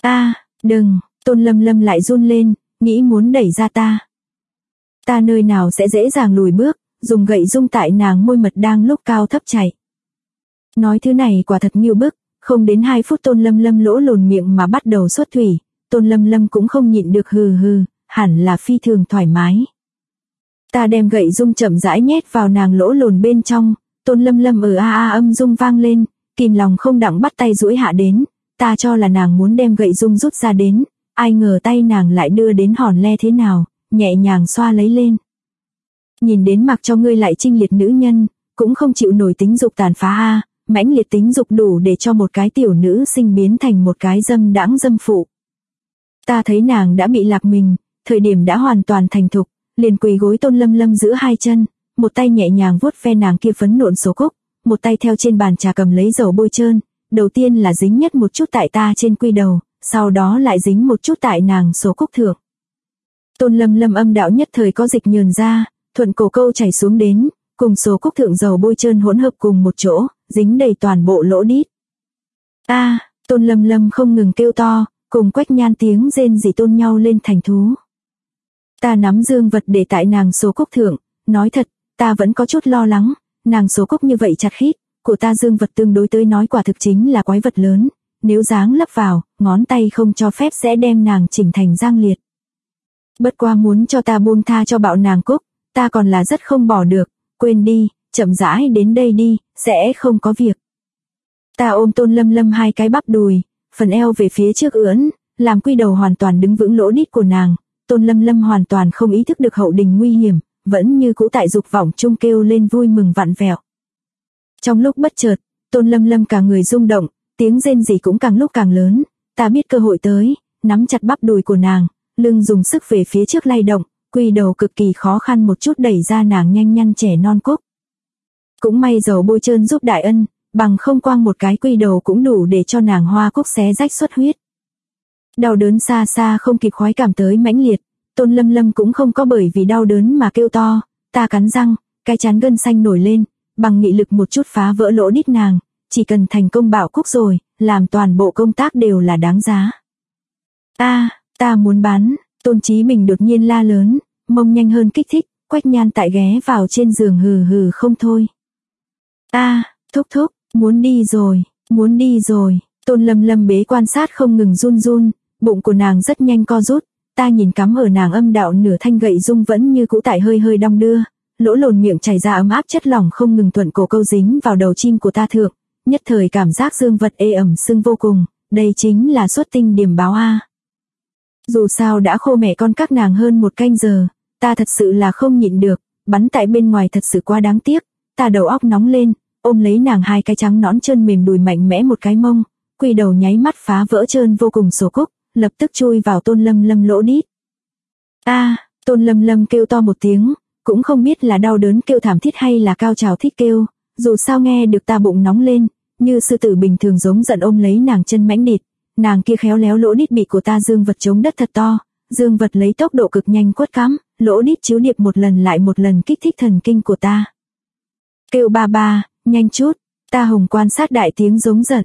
Đừng, Tôn Lâm Lâm lại run lên, nghĩ muốn đẩy ra ta. Ta nơi nào sẽ dễ dàng lùi bước, dùng gậy rung tại nàng môi mật đang lúc cao thấp chạy. Nói thứ này quả thật ngưu bức, không đến 2 phút Tôn Lâm Lâm lỗ lồn miệng mà bắt đầu xuất thủy, Tôn Lâm Lâm cũng không nhịn được hừ hừ, hẳn là phi thường thoải mái. Ta đem gậy rung chậm rãi nhét vào nàng lỗ lồn bên trong, Tôn Lâm Lâm âm rung vang lên, kìm lòng không đặng bắt tay duỗi hạ đến, ta cho là nàng muốn đem gậy rung rút ra đến, ai ngờ tay nàng lại đưa đến hòn le thế nào, nhẹ nhàng xoa lấy lên. Nhìn đến mặc cho ngươi lại trinh liệt nữ nhân, cũng không chịu nổi tính dục tàn phá mãnh liệt tính dục đủ để cho một cái tiểu nữ sinh biến thành một cái dâm đãng dâm phụ. Ta thấy nàng đã bị lạc mình, thời điểm đã hoàn toàn thành thục, liền quỳ gối Tôn Lâm Lâm giữa 2 chân, một tay nhẹ nhàng vuốt ve nàng kia phấn nộn số cúc, một tay theo trên bàn trà cầm lấy dầu bôi trơn, đầu tiên là dính nhất một chút tại ta trên quy đầu, sau đó lại dính một chút tại nàng số cúc thượng. Tôn Lâm Lâm âm đạo nhất thời có dịch nhờn ra, thuận cổ câu chảy xuống đến, cùng số cúc thượng dầu bôi trơn hỗn hợp cùng một chỗ, dính đầy toàn bộ lỗ đít. Tôn Lâm Lâm không ngừng kêu to, cùng Quách Nhan tiếng rên rỉ tôn nhau lên thành thú. Ta nắm dương vật để tại nàng số cúc thượng, nói thật, ta vẫn có chút lo lắng, nàng số cúc như vậy chặt khít, của ta dương vật tương đối tới nói quả thực chính là quái vật lớn, nếu dáng lấp vào, ngón tay không cho phép sẽ đem nàng chỉnh thành giang liệt. Bất qua muốn cho ta buông tha cho bạo nàng cúc, ta còn là rất không bỏ được, quên đi, chậm rãi đến đây đi, sẽ không có việc. Ta ôm Tôn Lâm Lâm 2 cái bắp đùi, phần eo về phía trước ưỡn, làm quy đầu hoàn toàn đứng vững lỗ đít của nàng, Tôn Lâm Lâm hoàn toàn không ý thức được hậu đình nguy hiểm, vẫn như cũ tại dục vọng chung kêu lên vui mừng vặn vẹo. Trong lúc bất chợt, Tôn Lâm Lâm cả người rung động, tiếng rên rỉ cũng càng lúc càng lớn, ta biết cơ hội tới, nắm chặt bắp đùi của nàng, lưng dùng sức về phía trước lay động, quy đầu cực kỳ khó khăn một chút đẩy ra nàng nhanh nhăn trẻ non cúc. Cũng may dầu bôi trơn giúp đại ân, bằng không quang một cái quy đầu cũng đủ để cho nàng hoa cúc xé rách xuất huyết. Đau đớn xa xa không kịp khoái cảm tới mãnh liệt, Tôn Lâm Lâm cũng không có bởi vì đau đớn mà kêu to, ta cắn răng, cái trán gân xanh nổi lên, bằng nghị lực một chút phá vỡ lỗ đít nàng, chỉ cần thành công bạo cúc rồi, làm toàn bộ công tác đều là đáng giá. Ta muốn bán, Tôn Chí Bình đột nhiên la lớn, mông nhanh hơn kích thích, Quách Nhan tại ghé vào trên giường hừ hừ không thôi. Thúc thúc, muốn đi rồi, Tôn Lâm Lâm bế quan sát không ngừng run run, bụng của nàng rất nhanh co rút, ta nhìn cắm ở nàng âm đạo nửa thanh gậy rung vẫn như cũ tại hơi hơi đong đưa, lỗ lồn miệng chảy ra ấm áp chất lỏng không ngừng thuận cổ câu dính vào đầu chim của ta thượng, nhất thời cảm giác dương vật ê ẩm sưng vô cùng, đây chính là xuất tinh điểm báo Dù sao đã khô mẹ con các nàng hơn 1 canh giờ, ta thật sự là không nhịn được, bắn tại bên ngoài thật sự quá đáng tiếc, ta đầu óc nóng lên, ôm lấy nàng 2 cái trắng nõn chân mềm đùi mạnh mẽ một cái mông, quy đầu nháy mắt phá vỡ trơn vô cùng số cúc, lập tức chui vào Tôn Lâm Lâm lỗ đít. Tôn Lâm Lâm kêu to một tiếng, cũng không biết là đau đớn kêu thảm thiết hay là cao trào thích kêu, dù sao nghe được ta bụng nóng lên, như sư tử bình thường giống giận ôm lấy nàng chân mãnh địt, nàng kia khéo léo lỗ đít bị của ta dương vật chống đất thật to, dương vật lấy tốc độ cực nhanh quất cắm, lỗ đít chiếu điệp một lần lại một lần kích thích thần kinh của ta. Kêu ba, nhanh chút, ta hồng quan sát đại tiếng giống giận.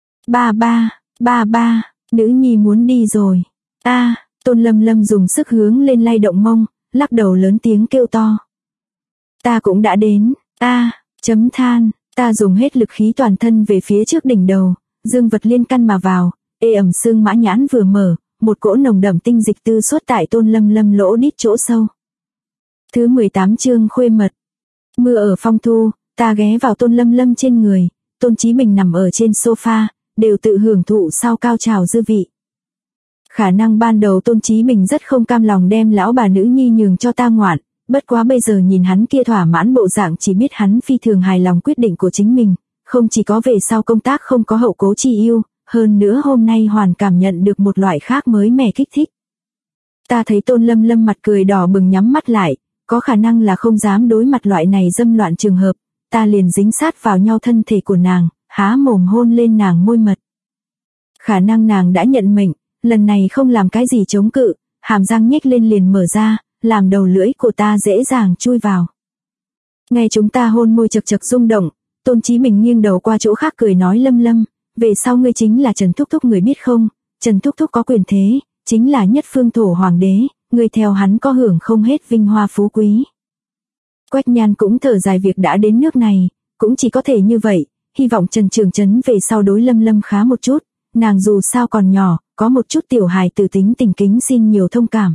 Ba, nữ nhi muốn đi rồi. Tôn Lâm Lâm dùng sức hướng lên lay động mông, lắc đầu lớn tiếng kêu to. Ta cũng đã đến, chấm than, ta dùng hết lực khí toàn thân về phía trước đỉnh đầu, dương vật liên căn mà vào, ê ẩm xương mã nhãn vừa mở, một cỗ nồng đậm tinh dịch tư xuất tại Tôn Lâm Lâm lỗ đít chỗ sâu. Thứ 18 chương khuê mật. Mưa ở phong thu, ta ghé vào Tôn Lâm Lâm trên người, Tôn Chí Bình nằm ở trên sofa, đều tự hưởng thụ sau cao trào dư vị. Khả năng ban đầu Tôn Chí Bình rất không cam lòng đem lão bà nữ nhi nhường cho ta ngoạn, bất quá bây giờ nhìn hắn kia thỏa mãn bộ dạng chỉ biết hắn phi thường hài lòng quyết định của chính mình, không chỉ có về sau công tác không có hậu cố chi yêu, hơn nữa hôm nay hoàn cảm nhận được một loại khác mới mẻ kích thích. Ta thấy Tôn Lâm Lâm mặt cười đỏ bừng nhắm mắt lại, có khả năng là không dám đối mặt loại này dâm loạn trường hợp, ta liền dính sát vào nhau thân thể của nàng, há mồm hôn lên nàng môi mật. Khả năng nàng đã nhận mệnh, lần này không làm cái gì chống cự, hàm răng nhếch lên liền mở ra, làm đầu lưỡi của ta dễ dàng chui vào. Nghe chúng ta hôn môi chật chật rung động, Tôn Chí Bình nghiêng đầu qua chỗ khác cười nói Lâm Lâm, về sau ngươi chính là Trần Thúc Thúc người biết không, Trần thúc thúc có quyền thế, chính là nhất phương thổ hoàng đế, người theo hắn có hưởng không hết vinh hoa phú quý. Quách Nhan cũng thở dài việc đã đến nước này, cũng chỉ có thể như vậy, hy vọng Trần Trường Chấn về sau đối Lâm Lâm khá một chút, nàng dù sao còn nhỏ, có một chút tiểu hài tử tính tình kính xin nhiều thông cảm.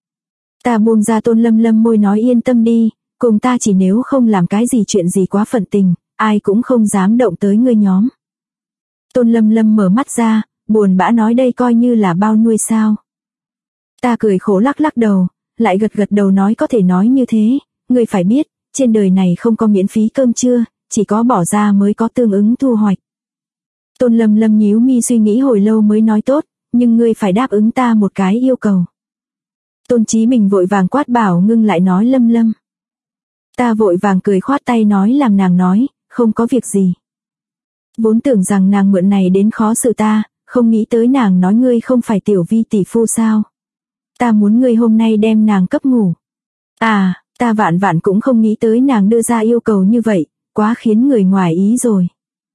Ta buông ra Tôn Lâm Lâm môi nói yên tâm đi, cùng ta chỉ nếu không làm cái gì chuyện gì quá phận tình, ai cũng không dám động tới ngươi nhóm. Tôn Lâm Lâm mở mắt ra, buồn bã nói đây coi như là bao nuôi sao. Ta cười khổ lắc lắc đầu, lại gật gật đầu nói có thể nói như thế, ngươi phải biết, trên đời này không có miễn phí cơm trưa, chỉ có bỏ ra mới có tương ứng thu hoạch. Tôn Lâm Lâm nhíu mi suy nghĩ hồi lâu mới nói tốt, nhưng ngươi phải đáp ứng ta một cái yêu cầu. Tôn Chí Bình vội vàng quát bảo ngưng lại nói Lâm Lâm. Ta vội vàng cười khoát tay nói làm nàng nói, không có việc gì. Vốn tưởng rằng nàng mượn này đến khó xử ta, không nghĩ tới nàng nói ngươi không phải Tiểu Vi tỷ phu sao. Ta muốn ngươi hôm nay đem nàng cấp ngủ. À, ta vạn vạn cũng không nghĩ tới nàng đưa ra yêu cầu như vậy, quá khiến người ngoài ý rồi.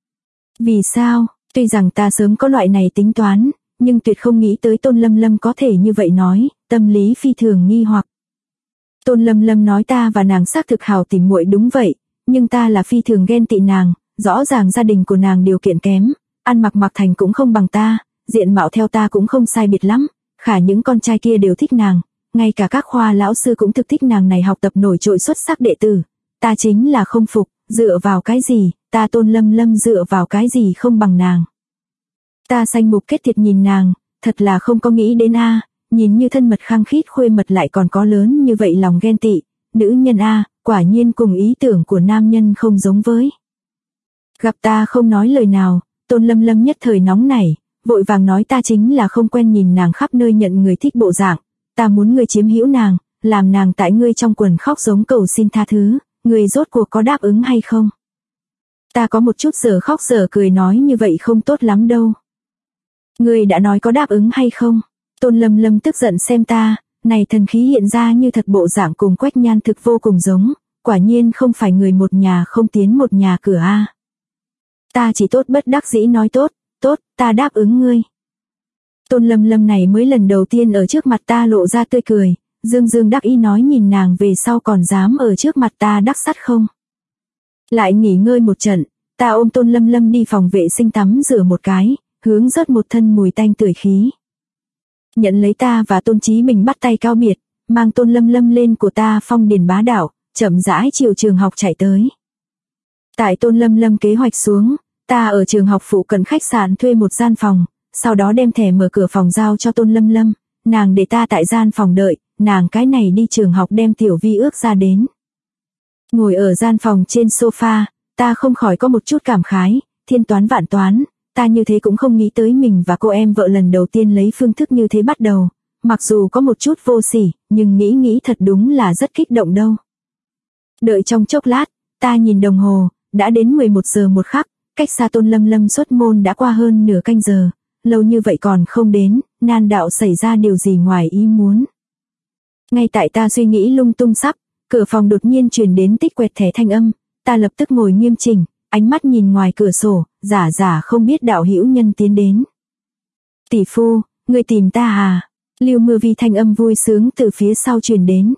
Vì sao, tuy rằng ta sớm có loại này tính toán, nhưng tuyệt không nghĩ tới Tôn Lâm Lâm có thể như vậy nói, tâm lý phi thường nghi hoặc. Tôn Lâm Lâm nói ta và nàng xác thực hảo tỉ muội đúng vậy, nhưng ta là phi thường ghen tị nàng, rõ ràng gia đình của nàng điều kiện kém, ăn mặc mặc thành cũng không bằng ta, diện mạo theo ta cũng không sai biệt lắm, khả những con trai kia đều thích nàng, ngay cả các khoa lão sư cũng thực thích nàng này học tập nổi trội xuất sắc đệ tử. Ta chính là không phục, dựa vào cái gì, ta Tôn Lâm Lâm dựa vào cái gì không bằng nàng. Ta xanh mục kết thiệt nhìn nàng, thật là không có nghĩ đến a, nhìn như thân mật khăng khít khuê mật lại còn có lớn như vậy lòng ghen tị, nữ nhân a, quả nhiên cùng ý tưởng của nam nhân không giống với. Gặp ta không nói lời nào, Tôn Lâm Lâm nhất thời nóng nảy, vội vàng nói ta chính là không quen nhìn nàng khắp nơi nhận người thích bộ dạng, ta muốn ngươi chiếm hữu nàng, làm nàng tại ngươi trong quần khóc giống cầu xin tha thứ, ngươi rốt cuộc có đáp ứng hay không? Ta có một chút giờ khóc giờ cười nói như vậy không tốt lắm đâu. Ngươi đã nói có đáp ứng hay không? Tôn Lâm Lâm tức giận xem ta, này thần khí hiện ra như thật bộ dạng cùng Quách Nhan thực vô cùng giống, quả nhiên không phải người một nhà không tiến một nhà cửa a. Ta chỉ tốt bất đắc dĩ nói tốt, tốt, ta đáp ứng ngươi. Tôn Lâm Lâm này mới lần đầu tiên ở trước mặt ta lộ ra tươi cười, dương dương đắc ý nói nhìn nàng về sau còn dám ở trước mặt ta đắc sắt không. Lại nghỉ ngơi một trận, ta ôm Tôn Lâm Lâm đi phòng vệ sinh tắm rửa một cái, hướng rớt một thân mùi tanh tưởi khí. Nhận lấy ta và Tôn Chí Bình bắt tay cáo biệt, mang Tôn Lâm Lâm lên của ta phong điền bá đạo, chậm rãi chiều trường học chạy tới. Tại Tôn Lâm Lâm kế hoạch xuống, ta ở trường học phụ cận khách sạn thuê một gian phòng, sau đó đem thẻ mở cửa phòng giao cho Tôn Lâm Lâm, nàng để ta tại gian phòng đợi, nàng cái này đi trường học đem Tiểu Vi ước ra đến. Ngồi ở gian phòng trên sofa, ta không khỏi có một chút cảm khái, thiên toán vạn toán, ta như thế cũng không nghĩ tới mình và cô em vợ lần đầu tiên lấy phương thức như thế bắt đầu, mặc dù có một chút vô sỉ, nhưng nghĩ thật đúng là rất kích động đâu. Đợi trong chốc lát, ta nhìn đồng hồ, đã đến 11 giờ một khắc, cách xa Tôn Lâm Lâm xuất môn đã qua hơn nửa canh giờ, lâu như vậy còn không đến, nan đạo xảy ra điều gì ngoài ý muốn. Ngay tại ta suy nghĩ lung tung sắp, cửa phòng đột nhiên truyền đến tích quẹt thẻ thanh âm, ta lập tức ngồi nghiêm chỉnh, ánh mắt nhìn ngoài cửa sổ, giả không biết đạo hữu nhân tiến đến. Tỷ phu, ngươi tìm ta à? Lưu Mưa Vi thanh âm vui sướng từ phía sau truyền đến.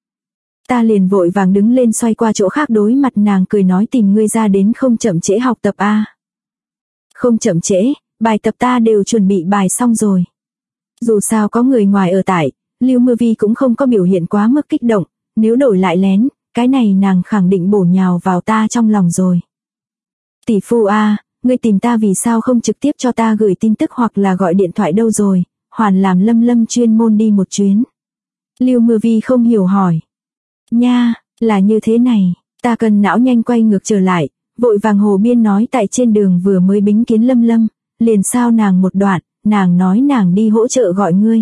Ta liền vội vàng đứng lên xoay qua chỗ khác đối mặt nàng cười nói tìm ngươi ra đến không chậm trễ học tập a. Không chậm trễ, bài tập ta đều chuẩn bị bài xong rồi. Dù sao có người ngoài ở tại, Lưu Mưa Vi cũng không có biểu hiện quá mức kích động, nếu đổi lại lén, cái này nàng khẳng định bổ nhào vào ta trong lòng rồi. Tỷ phu a, ngươi tìm ta vì sao không trực tiếp cho ta gửi tin tức hoặc là gọi điện thoại đâu rồi, hoàn làm Lâm Lâm chuyên môn đi một chuyến. Lưu Mưa Vi không hiểu hỏi. Nha, là như thế này, ta cần não nhanh quay ngược trở lại, vội vàng hồ biên nói tại trên đường vừa mới bính kiến Lâm Lâm, liền sao nàng một đoạn, nàng nói nàng đi hỗ trợ gọi ngươi.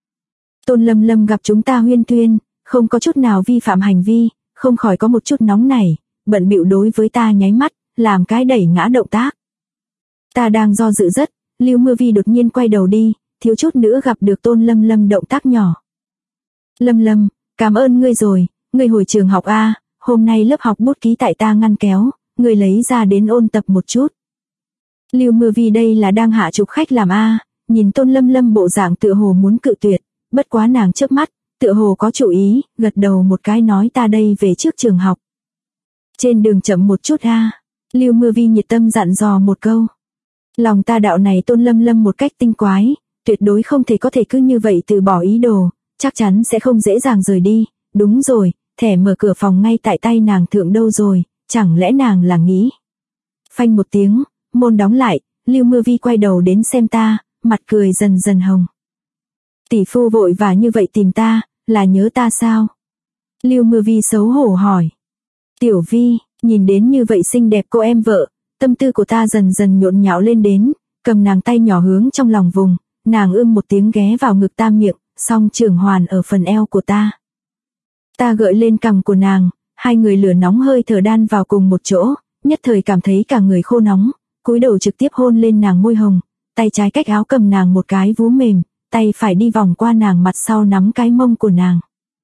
Tôn Lâm Lâm gặp chúng ta huyên thuyên, không có chút nào vi phạm hành vi, không khỏi có một chút nóng nảy, bận bịu đối với ta nháy mắt, làm cái đẩy ngã động tác. Ta đang do dự rất, Lưu Mưa Vi đột nhiên quay đầu đi, thiếu chút nữa gặp được Tôn Lâm Lâm động tác nhỏ. Lâm Lâm, cảm ơn ngươi rồi, ngươi hồi trường học a, hôm nay lớp học bút ký tại ta ngăn kéo, ngươi lấy ra đến ôn tập một chút. Lưu Mưa Vi đây là đang hạ trục khách làm a, nhìn Tôn Lâm Lâm bộ dạng tựa hồ muốn cự tuyệt, bất quá nàng chớp mắt, tựa hồ có chủ ý, gật đầu một cái nói ta đây về trước trường học. Trên đường chậm một chút a. Lưu Mưa Vi nhiệt tâm dặn dò một câu. Lòng ta đạo này Tôn Lâm Lâm một cách tinh quái, tuyệt đối không thể có thể cứ như vậy từ bỏ ý đồ, chắc chắn sẽ không dễ dàng rời đi, đúng rồi, thẻ mở cửa phòng ngay tại tay nàng thượng đâu rồi, chẳng lẽ nàng là nghĩ. Phanh một tiếng, môn đóng lại, Lưu Mưa Vi quay đầu đến xem ta, mặt cười dần dần hồng. Tỷ phu vội và như vậy tìm ta, là nhớ ta sao? Lưu Mưa Vi xấu hổ hỏi. Tiểu Vi, nhìn đến như vậy xinh đẹp cô em vợ, tâm tư của ta dần dần nhộn nhạo lên đến, cầm nàng tay nhỏ hướng trong lòng vùng, nàng một tiếng ghé vào ngực ta miệng, song trường hoàn ở phần eo của ta. Ta gợi lên cằm của nàng, hai người lửa nóng hơi thở đan vào cùng một chỗ, nhất thời cảm thấy cả người khô nóng, cúi đầu trực tiếp hôn lên nàng môi hồng, tay trái cách áo cầm nàng một cái vú mềm, tay phải đi vòng qua nàng mặt sau nắm cái mông của nàng.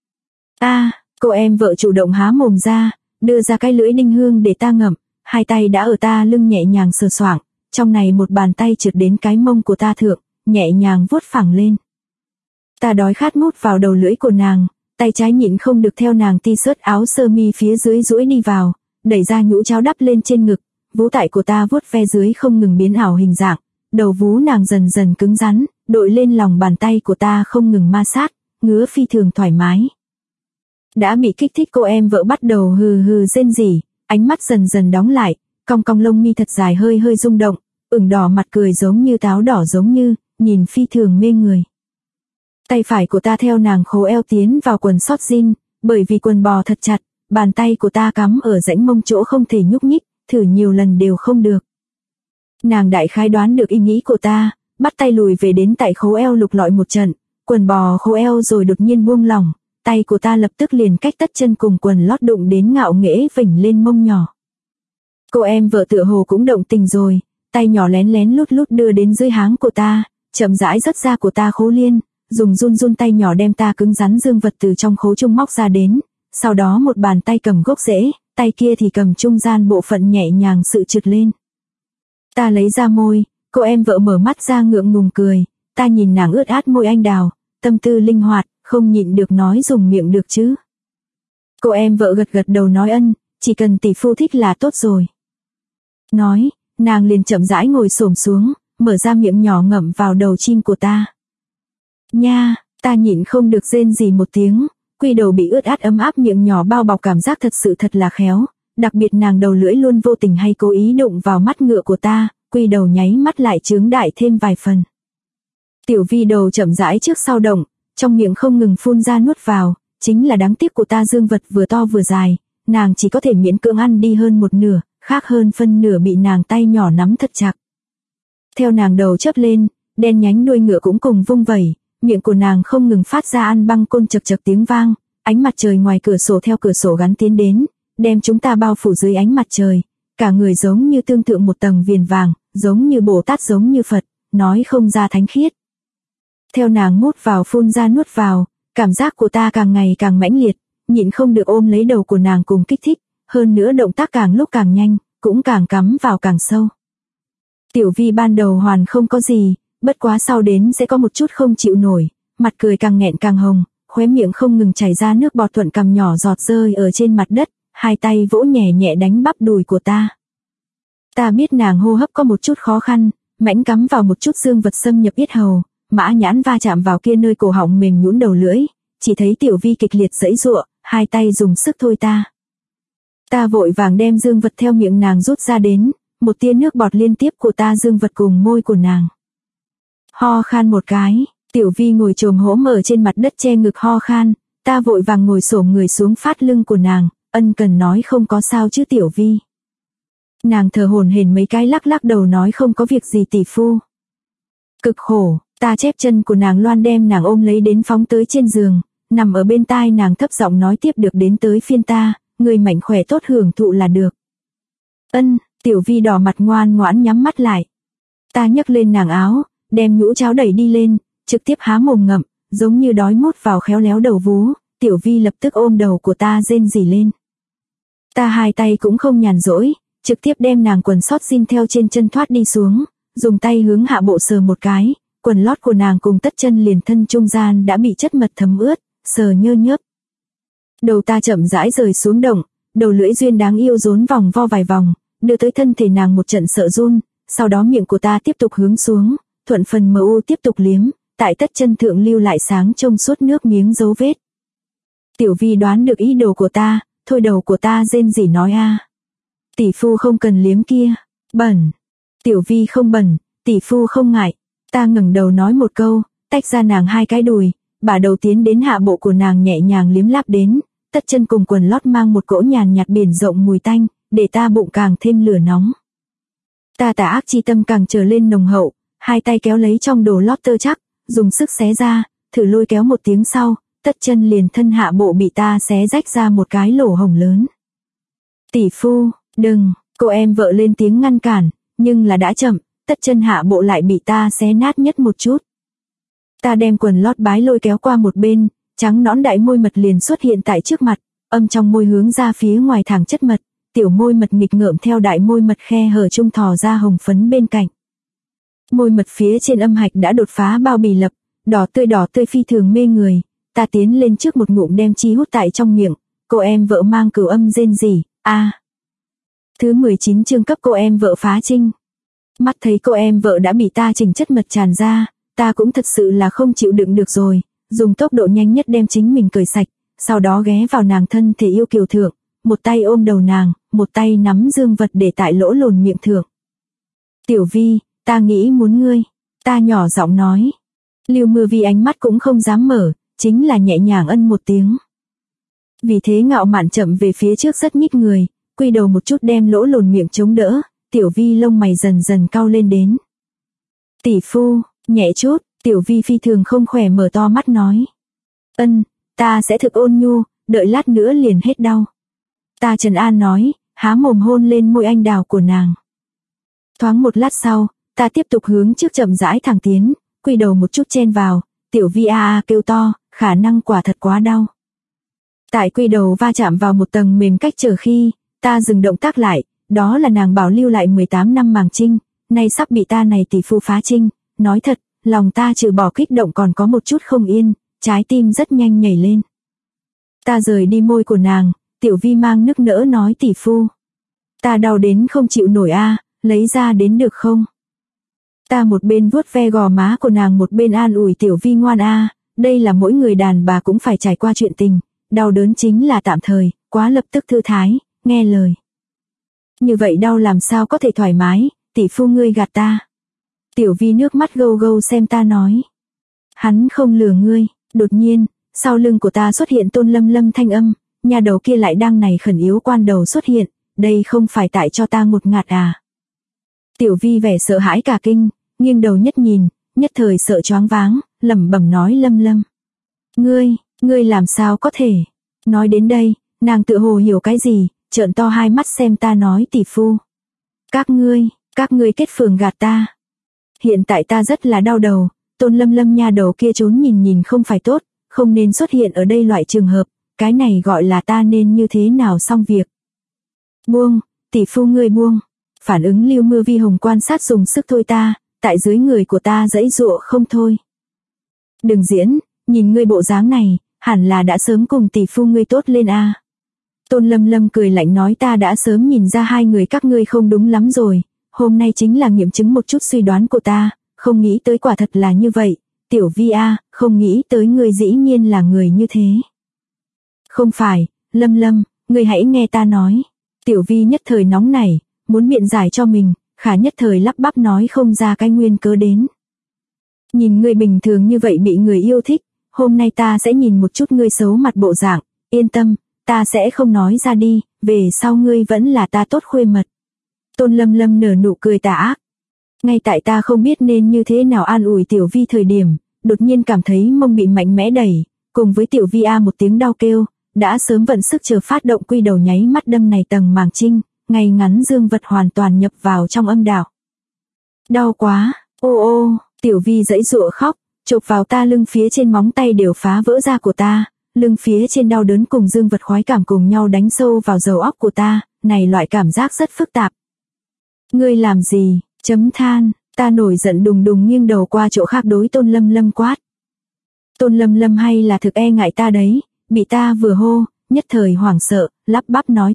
Cô em vợ chủ động há mồm ra, đưa ra cái lưỡi đinh hương để ta ngậm, hai tay đã ở ta lưng nhẹ nhàng sờ soạng, trong này một bàn tay trượt đến cái mông của ta thượng, nhẹ nhàng vuốt phẳng lên. Ta đói khát mút vào đầu lưỡi của nàng, tay trái nhịn không được theo nàng t-shirt áo sơ mi phía dưới duỗi đi vào, đẩy ra nhũ cháo đắp lên trên ngực, vú tại của ta vuốt ve dưới không ngừng biến ảo hình dạng, đầu vú nàng dần dần cứng rắn, đội lên lòng bàn tay của ta không ngừng ma sát, ngứa phi thường thoải mái. Đã bị kích thích cô em vợ bắt đầu hừ hừ rên rỉ, ánh mắt dần dần đóng lại, cong cong lông mi thật dài hơi hơi rung động, ửng đỏ mặt cười giống như táo đỏ giống như, nhìn phi thường mê người. Tay phải của ta theo nàng khố eo tiến vào quần sót jean, bởi vì quần bò thật chặt, bàn tay của ta cắm ở rãnh mông chỗ không thể nhúc nhích, thử nhiều lần đều không được. Nàng đại khái đoán được ý nghĩ của ta, bắt tay lùi về đến tại khố eo lục lọi một trận, quần bò khố eo rồi đột nhiên buông lỏng, tay của ta lập tức liền cách tất chân cùng quần lót đụng đến ngạo nghễ vểnh lên mông nhỏ. Cô em vợ tựa hồ cũng động tình rồi, tay nhỏ lén lén lút lút đưa đến dưới háng của ta, chậm rãi rớt ra của ta khố liên, dùng run tay nhỏ đem ta cứng rắn dương vật từ trong khố trung móc ra đến, sau đó một bàn tay cầm gốc rễ, tay kia thì cầm trung gian bộ phận nhẹ nhàng sự trượt lên. Ta lấy ra môi, cô em vợ mở mắt ra ngượng ngùng cười, ta nhìn nàng ướt át môi anh đào, tâm tư linh hoạt, không nhịn được nói dùng miệng được chứ. Cô em vợ gật gật đầu nói ân, chỉ cần tỷ phu thích là tốt rồi. Nói, nàng liền chậm rãi ngồi xổm xuống, mở ra miệng nhỏ ngậm vào đầu chim của ta. Nha, ta nhịn không được rên gì một tiếng, quy đầu bị ướt át ấm áp miệng nhỏ bao bọc cảm giác thật sự thật là khéo, đặc biệt nàng đầu lưỡi luôn vô tình hay cố ý đụng vào mắt ngựa của ta, quy đầu nháy mắt lại trướng đại thêm vài phần. Tiểu Vi đầu chậm rãi trước sau động, trong miệng không ngừng phun ra nuốt vào, chính là đáng tiếc của ta dương vật vừa to vừa dài, nàng chỉ có thể miễn cưỡng ăn đi hơn một nửa, khác hơn phân nửa bị nàng tay nhỏ nắm thật chặt. Theo nàng đầu chớp lên, đen nhánh đuôi ngựa cũng cùng vung vẩy, miệng của nàng không ngừng phát ra ăn băng côn chật chật tiếng vang, ánh mặt trời ngoài cửa sổ theo cửa sổ gắn tiến đến, đem chúng ta bao phủ dưới ánh mặt trời, cả người giống như tương tự một tầng viền vàng, giống như Bồ Tát giống như Phật, nói không ra thánh khiết. Theo nàng mút vào phun ra nuốt vào, cảm giác của ta càng ngày càng mãnh liệt, nhịn không được ôm lấy đầu của nàng cùng kích thích, hơn nữa động tác càng lúc càng nhanh, cũng càng cắm vào càng sâu. Tiểu Vi ban đầu hoàn không có gì, bất quá sau đến sẽ có một chút không chịu nổi, mặt cười càng nghẹn càng hồng, khóe miệng không ngừng chảy ra nước bọt thuận cằm nhỏ giọt rơi ở trên mặt đất, hai tay vỗ nhẹ nhẹ đánh bắp đùi của ta. Ta biết nàng hô hấp có một chút khó khăn, mãnh cắm vào một chút dương vật xâm nhập yết hầu, mã nhãn va chạm vào kia nơi cổ họng mềm nhũn đầu lưỡi, chỉ thấy Tiểu Vi kịch liệt giãy giụa, hai tay dùng sức thôi ta. Ta vội vàng đem dương vật theo miệng nàng rút ra đến, một tia nước bọt liên tiếp của ta dương vật cùng môi của nàng. Ho khan một cái, Tiểu Vi ngồi chồm hổm ở trên mặt đất che ngực ho khan, ta vội vàng ngồi xổm người xuống phát lưng của nàng, ân cần nói không có sao chứ Tiểu Vi. Nàng thở hổn hển mấy cái lắc lắc đầu nói không có việc gì tỷ phu. Cực khổ, ta chép chân của nàng loan đem nàng ôm lấy đến phóng tới trên giường, nằm ở bên tai nàng thấp giọng nói tiếp được đến tới phiên ta, người mạnh khỏe tốt hưởng thụ là được. Ân, Tiểu Vi đỏ mặt ngoan ngoãn nhắm mắt lại. Ta nhấc lên nàng áo, đem nhũ cháo đẩy đi lên, trực tiếp há mồm ngậm, giống như đói mút vào khéo léo đầu vú, Tiểu Vi lập tức ôm đầu của ta rên rỉ lên. Ta hai tay cũng không nhàn rỗi, trực tiếp đem nàng quần sót jean theo trên chân thoát đi xuống, dùng tay hướng hạ bộ sờ một cái, quần lót của nàng cùng tất chân liền thân trung gian đã bị chất mật thấm ướt, sờ nhơ nhớp. Đầu ta chậm rãi rời xuống động, đầu lưỡi duyên đáng yêu rốn vòng vo vài vòng, đưa tới thân thể nàng một trận sợ run, sau đó miệng của ta tiếp tục hướng xuống, thuận phần mờ u tiếp tục liếm, tại tất chân thượng lưu lại sáng trông suốt nước miếng dấu vết. Tiểu Vi đoán được ý đồ của ta, thôi đầu của ta rên rỉ nói a. Tỷ phu không cần liếm kia, bẩn. Tiểu Vi không bẩn, tỷ phu không ngại. Ta ngẩng đầu nói một câu, tách ra nàng hai cái đùi, bả đầu tiến đến hạ bộ của nàng nhẹ nhàng liếm láp đến, tất chân cùng quần lót mang một cỗ nhàn nhạt biển rộng mùi tanh, để ta bụng càng thêm lửa nóng. Ta tà ác chi tâm càng trở lên nồng hậu, hai tay kéo lấy trong đồ lót tơ chắc, dùng sức xé ra, thử lôi kéo một tiếng sau, tất chân liền thân hạ bộ bị ta xé rách ra một cái lỗ hổng lớn. Tỷ phu, đừng, cô em vợ lên tiếng ngăn cản, nhưng là đã chậm, tất chân hạ bộ lại bị ta xé nát nhất một chút. Ta đem quần lót bái lôi kéo qua một bên, trắng nõn đại môi mật liền xuất hiện tại trước mặt, âm trong môi hướng ra phía ngoài thẳng chất mật, tiểu môi mật nghịch ngợm theo đại môi mật khe hở trung thò ra hồng phấn bên cạnh. Môi mật phía trên âm hạch đã đột phá bao bì lập, đỏ tươi phi thường mê người, ta tiến lên trước một ngụm đem chi hút tại trong miệng, cô em vợ mang cửu âm rên rỉ, a. Thứ 19 chương cấp cô em vợ phá trinh. Mắt thấy cô em vợ đã bị ta chỉnh chất mật tràn ra, ta cũng thật sự là không chịu đựng được rồi, dùng tốc độ nhanh nhất đem chính mình cởi sạch, sau đó ghé vào nàng thân thể yêu kiều thượng, một tay ôm đầu nàng, một tay nắm dương vật để tại lỗ lồn miệng thượng. Tiểu Vi, ta nghĩ muốn ngươi, ta nhỏ giọng nói. Lưu Mưa Vi ánh mắt cũng không dám mở, chính là nhẹ nhàng ân một tiếng. Vì thế ngạo mạn chậm về phía trước rất nhích người, quy đầu một chút đem lỗ lồn miệng chống đỡ, Tiểu Vi lông mày dần dần cau lên đến. Tỷ phu, nhẹ chút, Tiểu Vi phi thường không khỏe mở to mắt nói. Ta sẽ thực ôn nhu, đợi lát nữa liền hết đau. Ta trấn an nói, há mồm hôn lên môi anh đào của nàng. Thoáng một lát sau, ta tiếp tục hướng trước chậm rãi thẳng tiến, quy đầu một chút chen vào, Tiểu Vi a kêu to, khả năng quả thật quá đau. Tại quy đầu va chạm vào một tầng mềm cách trở khi, ta dừng động tác lại, đó là nàng bảo lưu lại 18 năm màng trinh, nay sắp bị ta này tỷ phu phá trinh, nói thật, lòng ta trừ bỏ kích động còn có một chút không yên, trái tim rất nhanh nhảy lên. Ta rời đi môi của nàng, Tiểu Vi mang nức nỡ nói tỷ phu. Ta đau đến không chịu nổi a, lấy ra đến được không? Ta một bên vuốt ve gò má của nàng một bên an ủi Tiểu Vi ngoan a, đây là mỗi người đàn bà cũng phải trải qua chuyện tình, đau đớn chính là tạm thời, quá lập tức thư thái, nghe lời. Như vậy đau làm sao có thể thoải mái, tỷ phu ngươi gạt ta. Tiểu Vi nước mắt gâu gâu xem ta nói. Hắn không lừa ngươi, đột nhiên, sau lưng của ta xuất hiện Tôn Lâm Lâm thanh âm, nhà đầu kia lại đang này khẩn yếu quan đầu xuất hiện, đây không phải tại cho ta ngột ngạt à. Tiểu Vi vẻ sợ hãi cả kinh, nghiêng đầu nhất nhìn, nhất thời sợ choáng váng, lẩm bẩm nói Lâm Lâm. Ngươi làm sao có thể. Nói đến đây, nàng tự hồ hiểu cái gì, trợn to hai mắt xem ta nói tỷ phu. Các ngươi kết phường gạt ta. Hiện tại ta rất là đau đầu, Tôn Lâm Lâm nha đầu kia trốn nhìn không phải tốt, không nên xuất hiện ở đây loại trường hợp, cái này gọi là ta nên như thế nào xong việc. Buông, tỷ phu ngươi buông. Phản ứng Lưu Mưa Vi hồng quan sát dùng sức thôi ta, tại dưới người của ta giãy giụa không thôi. Đừng diễn, nhìn ngươi bộ dáng này, hẳn là đã sớm cùng tỷ phu ngươi tốt lên a. Tôn Lâm Lâm cười lạnh nói ta đã sớm nhìn ra hai người các ngươi không đúng lắm rồi, hôm nay chính là nghiệm chứng một chút suy đoán của ta, không nghĩ tới quả thật là như vậy, Tiểu Vi a, không nghĩ tới ngươi dĩ nhiên là người như thế. Không phải, Lâm Lâm, ngươi hãy nghe ta nói. Tiểu Vi nhất thời nóng nảy, muốn biện giải cho mình, khả nhất thời lắp bắp nói không ra cái nguyên cớ đến. Nhìn ngươi bình thường như vậy bị người yêu thích, hôm nay ta sẽ nhìn một chút ngươi xấu mặt bộ dạng, yên tâm, ta sẽ không nói ra đi, về sau ngươi vẫn là ta tốt khuê mật. Tôn Lâm Lâm nở nụ cười tà ác. Ngay tại ta không biết nên như thế nào an ủi Tiểu Vi thời điểm, đột nhiên cảm thấy mông bị mạnh mẽ đẩy, cùng với Tiểu Vi a một tiếng đau kêu, đã sớm vận sức chờ phát động quy đầu nháy mắt đâm này tầng màng trinh, ngay ngắn dương vật hoàn toàn nhập vào trong âm đạo. Đau quá, ô, Tiểu Vi giãy giụa khóc, chộp vào ta lưng phía trên móng tay đều phá vỡ ra của ta, lưng phía trên đau đớn cùng dương vật khoái cảm cùng nhau đánh sâu vào đầu óc của ta, này loại cảm giác rất phức tạp. Ngươi làm gì, chấm than, Ta nổi giận đùng đùng nghiêng đầu qua chỗ khác đối Tôn Lâm Lâm quát. Tôn Lâm Lâm hay là thực e ngại ta đấy, bị ta vừa hô, nhất thời hoảng sợ, lắp bắp nói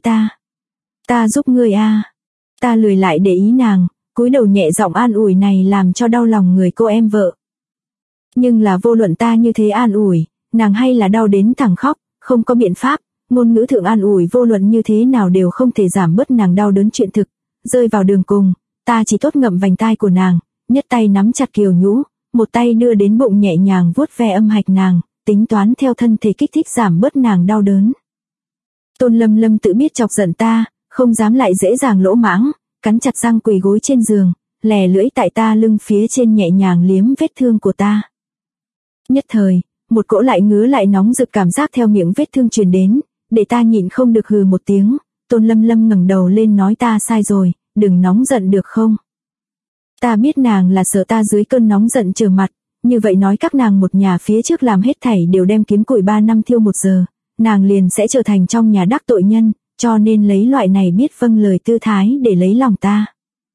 ta giúp ngươi a. Ta lười lại để ý nàng, cúi đầu nhẹ giọng an ủi này làm cho đau lòng người cô em vợ. Nhưng là vô luận ta như thế an ủi, nàng hay là đau đến thẳng khóc, không có biện pháp, ngôn ngữ thượng an ủi vô luận như thế nào đều không thể giảm bớt nàng đau đớn chuyện thực, rơi vào đường cùng, ta chỉ tốt ngậm vành tai của nàng, nhất tay nắm chặt kiều nhũ, một tay đưa đến bụng nhẹ nhàng vuốt ve âm hạch nàng, tính toán theo thân thể kích thích giảm bớt nàng đau đớn. Tôn Lâm Lâm tự biết chọc giận ta, không dám lại dễ dàng lỗ mãng, cắn chặt răng quỳ gối trên giường, lè lưỡi tại ta lưng phía trên nhẹ nhàng liếm vết thương của ta. Nhất thời, một cỗ lại ngứa lại nóng rực cảm giác theo miệng vết thương truyền đến, để ta nhịn không được hừ một tiếng. Tôn Lâm Lâm ngẩng đầu lên nói ta sai rồi, đừng nóng giận được không? Ta biết nàng là sợ ta dưới cơn nóng giận trở mặt, như vậy nói các nàng một nhà phía trước làm hết thảy đều đem kiếm củi 3 năm thiêu 1 giờ, nàng liền sẽ trở thành trong nhà đắc tội nhân, cho nên lấy loại này biết vâng lời tư thái để lấy lòng ta.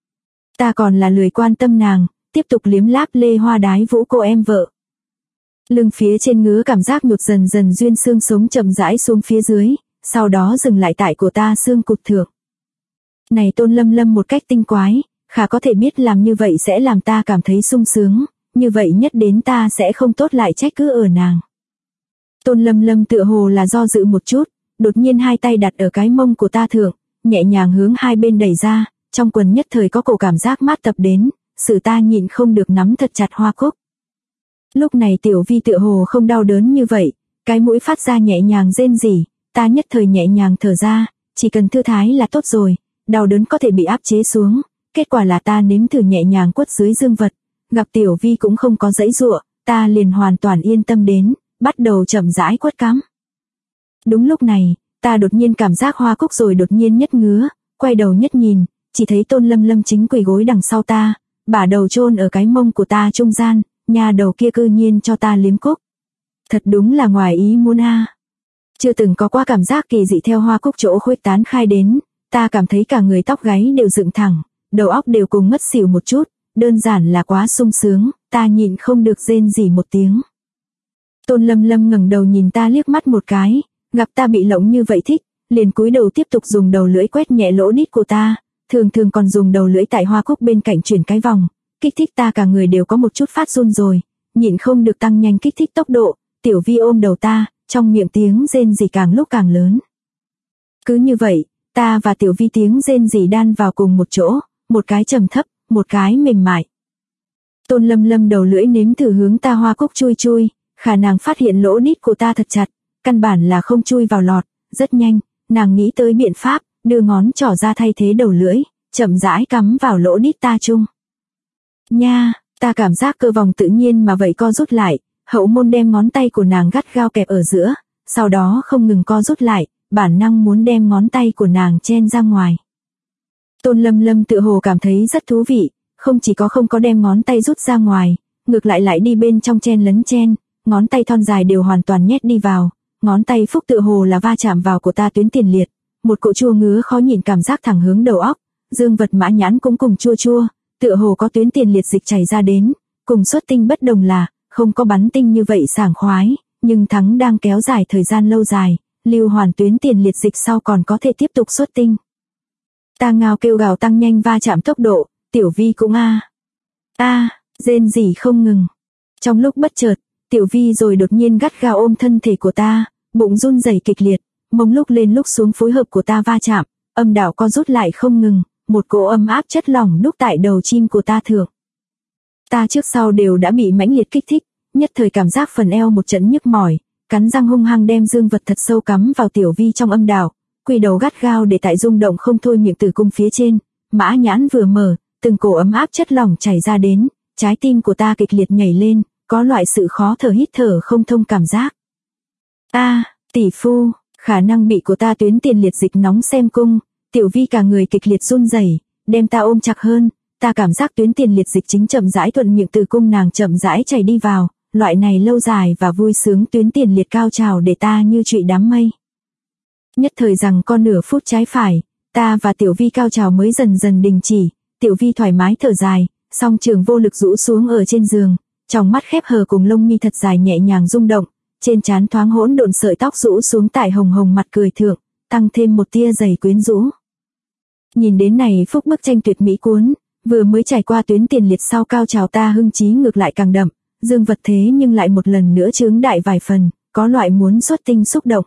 Ta còn là lười quan tâm nàng, tiếp tục liếm láp lê hoa đái vũ cô em vợ. Lưng phía trên ngứa cảm giác nhột dần dần duyên xương sống chậm rãi xuống phía dưới, sau đó dừng lại tại của ta xương cụt thượng. Này Tôn Lâm Lâm một cách tinh quái, khả có thể biết làm như vậy sẽ làm ta cảm thấy sung sướng, như vậy nhất đến ta sẽ không tốt lại trách cứ ở nàng. Tôn Lâm Lâm tựa hồ là do dự một chút, đột nhiên hai tay đặt ở cái mông của ta thượng, nhẹ nhàng hướng hai bên đẩy ra, trong quần nhất thời có cổ cảm giác mát tập đến, sự ta nhịn không được nắm thật chặt hoa cúc. Lúc này Tiểu Vi tựa hồ không đau đớn như vậy, cái mũi phát ra nhẹ nhàng rên rỉ, ta nhất thời nhẹ nhàng thở ra, chỉ cần thư thái là tốt rồi, đau đớn có thể bị áp chế xuống, kết quả là ta nếm thử nhẹ nhàng quất dưới dương vật, gặp Tiểu Vi cũng không có giãy giụa, ta liền hoàn toàn yên tâm đến, bắt đầu chậm rãi quất cắm. Đúng lúc này, ta đột nhiên cảm giác hoa cúc rồi đột nhiên nhất ngứa, quay đầu nhất nhìn, chỉ thấy Tôn Lâm Lâm chính quỳ gối đằng sau ta, bả đầu chôn ở cái mông của ta trung gian, nhà đầu kia cư nhiên cho ta liếm cúc. Thật đúng là ngoài ý muốn a. Chưa từng có qua cảm giác kỳ dị theo hoa cúc chỗ khuếch tán khai đến, ta cảm thấy cả người tóc gáy đều dựng thẳng, đầu óc đều cùng ngất xỉu một chút, đơn giản là quá sung sướng, ta nhịn không được rên rỉ một tiếng. Tôn Lâm Lâm ngẩng đầu nhìn ta liếc mắt một cái, gặp ta bị lộng như vậy thích, liền cúi đầu tiếp tục dùng đầu lưỡi quét nhẹ lỗ đít của ta, thường thường còn dùng đầu lưỡi tại hoa cúc bên cạnh chuyển cái vòng, kích thích ta cả người đều có một chút phát run rồi, nhịn không được tăng nhanh kích thích tốc độ, Tiểu Vi ôm đầu ta, trong miệng tiếng rên rỉ càng lúc càng lớn. Cứ như vậy, ta và Tiểu Vi tiếng rên rỉ đan vào cùng một chỗ, một cái trầm thấp, một cái mềm mại. Tôn Lâm Lâm đầu lưỡi nếm thử hướng ta hoa cúc chui chui, khả năng phát hiện lỗ đít của ta thật chặt, căn bản là không chui vào lọt, rất nhanh, nàng nghĩ tới biện pháp, đưa ngón trỏ ra thay thế đầu lưỡi, chậm rãi cắm vào lỗ đít ta chung. Nha, ta cảm giác cơ vòng tự nhiên mà vậy co rút lại, hậu môn đem ngón tay của nàng gắt gao kẹp ở giữa, sau đó không ngừng co rút lại, bản năng muốn đem ngón tay của nàng chen ra ngoài. Tôn Lâm Lâm tự hồ cảm thấy rất thú vị, không chỉ có không có đem ngón tay rút ra ngoài, ngược lại lại đi bên trong chen lấn chen, ngón tay thon dài đều hoàn toàn nhét đi vào, ngón tay phúc tự hồ là va chạm vào của ta tuyến tiền liệt, một cỗ chua ngứa khó nhìn cảm giác thẳng hướng đầu óc, dương vật mã nhãn cũng cùng chua chua, tựa hồ có tuyến tiền liệt dịch chảy ra đến, cùng xuất tinh bất đồng là, không có bắn tinh như vậy sảng khoái, nhưng thắng đang kéo dài thời gian lâu dài, lưu hoàn tuyến tiền liệt dịch sau còn có thể tiếp tục xuất tinh. Ta ngao kêu gào tăng nhanh va chạm tốc độ, Tiểu Vi cũng rên rỉ không ngừng. Trong lúc bất chợt, Tiểu Vi rồi đột nhiên gắt gao ôm thân thể của ta, bụng run rẩy kịch liệt, mông lúc lên lúc xuống phối hợp của ta va chạm, âm đạo co rút lại không ngừng, một cỗ ấm áp chất lỏng đúc tại đầu chim của ta thượng. Ta trước sau đều đã bị mãnh liệt kích thích, nhất thời cảm giác phần eo một trận nhức mỏi, cắn răng hung hăng đem dương vật thật sâu cắm vào Tiểu Vi trong âm đạo, quỳ đầu gắt gao để tại rung động không thôi miệng tử cung phía trên, mã nhãn vừa mở, từng cổ ấm áp chất lỏng chảy ra đến, trái tim của ta kịch liệt nhảy lên, có loại sự khó thở hít thở không thông cảm giác. Tỷ phu, khả năng bị của ta tuyến tiền liệt dịch nóng xem cung, Tiểu Vi cả người kịch liệt run rẩy, đem ta ôm chặt hơn, ta cảm giác tuyến tiền liệt dịch chính chậm rãi thuận miệng từ cung nàng chậm rãi chảy đi vào, loại này lâu dài và vui sướng tuyến tiền liệt cao trào để ta như trụy đám mây. Nhất thời rằng con nửa phút trái phải, ta và Tiểu Vi cao trào mới dần dần đình chỉ, Tiểu Vi thoải mái thở dài, Song Trường vô lực rũ xuống ở trên giường, trong mắt khép hờ cùng lông mi thật dài nhẹ nhàng rung động, trên trán thoáng hỗn độn sợi tóc rũ xuống tại hồng hồng mặt cười thượng, tăng thêm một tia dày quyến rũ. Nhìn đến này phúc bức tranh tuyệt mỹ cuốn, vừa mới trải qua tuyến tiền liệt sau cao trào ta hưng chí ngược lại càng đậm, dương vật thế nhưng lại một lần nữa chướng đại vài phần, có loại muốn xuất tinh xúc động.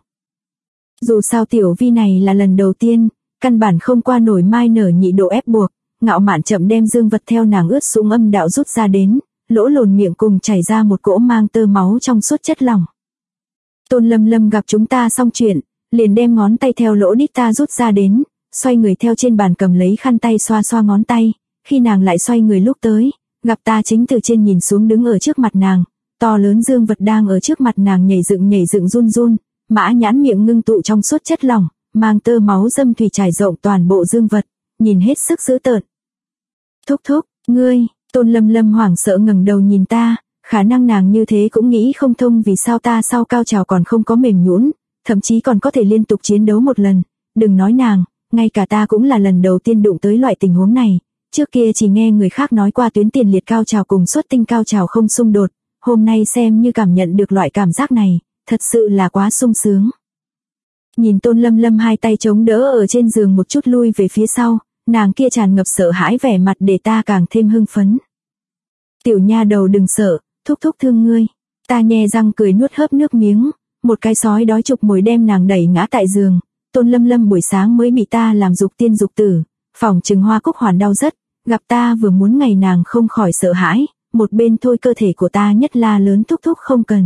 Dù sao tiểu vi này là lần đầu tiên, căn bản không qua nổi mai nở nhị độ ép buộc, ngạo mạn chậm đem dương vật theo nàng ướt sũng âm đạo rút ra đến, lỗ lồn miệng cùng chảy ra một cỗ mang tơ máu trong suốt chất lỏng. Tôn Lâm Lâm gặp chúng ta xong chuyện, liền đem ngón tay theo lỗ đít ta rút ra đến, xoay người theo trên bàn cầm lấy khăn tay xoa xoa ngón tay, khi nàng lại xoay người lúc tới, gặp ta chính từ trên nhìn xuống đứng ở trước mặt nàng, to lớn dương vật đang ở trước mặt nàng nhảy dựng run run, mã nhãn miệng ngưng tụ trong suốt chất lỏng, mang tơ máu dâm thủy trải rộng toàn bộ dương vật, nhìn hết sức dữ tợn. Thúc thúc, ngươi, Tôn Lâm Lâm hoảng sợ ngẩng đầu nhìn ta, khả năng nàng như thế cũng nghĩ không thông vì sao ta sau cao trào còn không có mềm nhũn, thậm chí còn có thể liên tục chiến đấu một lần, đừng nói nàng, ngay cả ta cũng là lần đầu tiên đụng tới loại tình huống này, trước kia chỉ nghe người khác nói qua tuyến tiền liệt cao trào cùng xuất tinh cao trào không xung đột, hôm nay xem như cảm nhận được loại cảm giác này, thật sự là quá sung sướng. Nhìn Tôn Lâm Lâm hai tay chống đỡ ở trên giường một chút lui về phía sau, nàng kia tràn ngập sợ hãi vẻ mặt để ta càng thêm hưng phấn. Tiểu nha đầu đừng sợ, thúc thúc thương ngươi. Ta nhe răng cười nuốt hớp nước miếng, một cái sói đói chụp mồi đem nàng đẩy ngã tại giường. Tôn Lâm Lâm buổi sáng mới bị ta làm dục tiên dục tử, phỏng chừng Hoa Cúc Hoàn đau rất, gặp ta vừa muốn ngày nàng không khỏi sợ hãi, một bên thôi cơ thể của ta nhất la lớn thúc thúc không cần.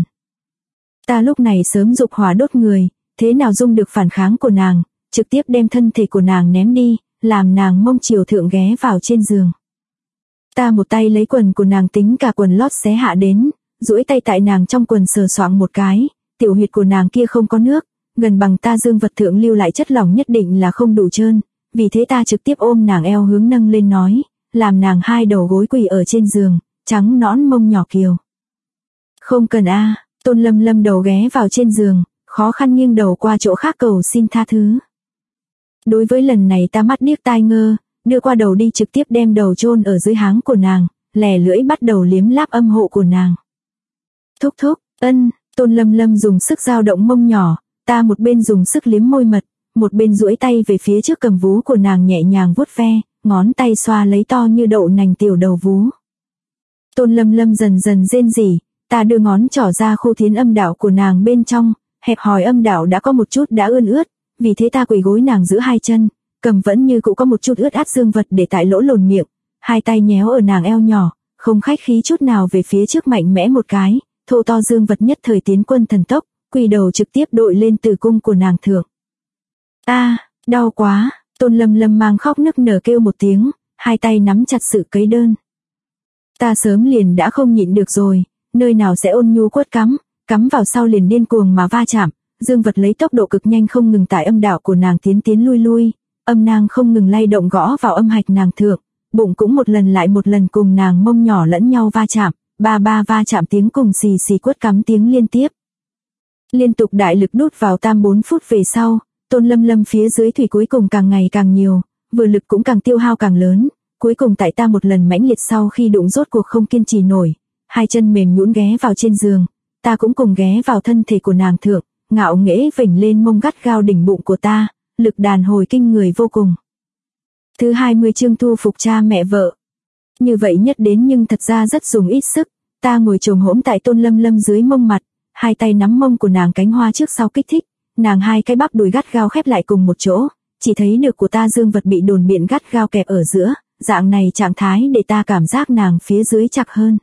Ta lúc này sớm dục hỏa đốt người, thế nào dung được phản kháng của nàng, trực tiếp đem thân thể của nàng ném đi, làm nàng mông chiều thượng ghé vào trên giường. Ta một tay lấy quần của nàng tính cả quần lót xé hạ đến, duỗi tay tại nàng trong quần sờ soạng một cái, tiểu huyệt của nàng kia không có nước, gần bằng ta dương vật thượng lưu lại chất lỏng nhất định là không đủ trơn, vì thế ta trực tiếp ôm nàng eo hướng nâng lên nói, làm nàng hai đầu gối quỳ ở trên giường, trắng nõn mông nhỏ kiều. Không cần a. Tôn Lâm Lâm đầu ghé vào trên giường, khó khăn nghiêng đầu qua chỗ khác cầu xin tha thứ. Đối với lần này ta mắt điếc tai ngơ, đưa qua đầu đi trực tiếp đem đầu chôn ở dưới háng của nàng, lè lưỡi bắt đầu liếm láp âm hộ của nàng. Thúc thúc, ân, Tôn Lâm Lâm dùng sức dao động mông nhỏ, ta một bên dùng sức liếm môi mật, một bên duỗi tay về phía trước cầm vú của nàng nhẹ nhàng vuốt ve, ngón tay xoa lấy to như đậu nành tiểu đầu vú. Tôn Lâm Lâm dần dần rên rỉ, ta đưa ngón trỏ ra khu thiến âm đạo của nàng bên trong, hẹp hòi âm đạo đã có một chút đã ươn ướt, vì thế ta quỳ gối nàng giữa hai chân, cầm vẫn như cũ có một chút ướt át dương vật để tại lỗ lồn miệng, hai tay nhéo ở nàng eo nhỏ, không khách khí chút nào về phía trước mạnh mẽ một cái, thô to dương vật nhất thời tiến quân thần tốc, quỳ đầu trực tiếp đội lên tử cung của nàng thượng. Đau quá, Tôn Lâm Lâm mang khóc nức nở kêu một tiếng, hai tay nắm chặt sự cấy đơn. Ta sớm liền đã không nhịn được rồi, nơi nào sẽ ôn nhu quất cắm vào sau liền điên cuồng mà va chạm, dương vật lấy tốc độ cực nhanh không ngừng tại âm đạo của nàng tiến lui, âm nang không ngừng lay động gõ vào âm hạch nàng thượng, bụng cũng một lần lại một lần cùng nàng mông nhỏ lẫn nhau va chạm, ba va chạm tiếng cùng xì xì quất cắm tiếng liên tiếp. Liên tục đại lực đút vào 3-4 phút về sau, Tôn Lâm Lâm phía dưới thủy cuối cùng càng ngày càng nhiều, vừa lực cũng càng tiêu hao càng lớn, cuối cùng tại ta một lần mãnh liệt sau khi đụng rốt cuộc không kiên trì nổi, hai chân mềm nhũn ghé vào trên giường, ta cũng cùng ghé vào thân thể của nàng thượng, ngạo nghễ vểnh lên mông gắt gao đỉnh bụng của ta, lực đàn hồi kinh người vô cùng. Thứ 20 chương thu phục cha mẹ vợ. Như vậy nhất đến nhưng thật ra rất dùng ít sức, ta ngồi chồm hổm tại Tôn Lâm Lâm dưới mông mặt, hai tay nắm mông của nàng cánh hoa trước sau kích thích, nàng hai cái bắp đùi gắt gao khép lại cùng một chỗ, chỉ thấy được của ta dương vật bị đồn biện gắt gao kẹp ở giữa, dạng này trạng thái để ta cảm giác nàng phía dưới chặt hơn.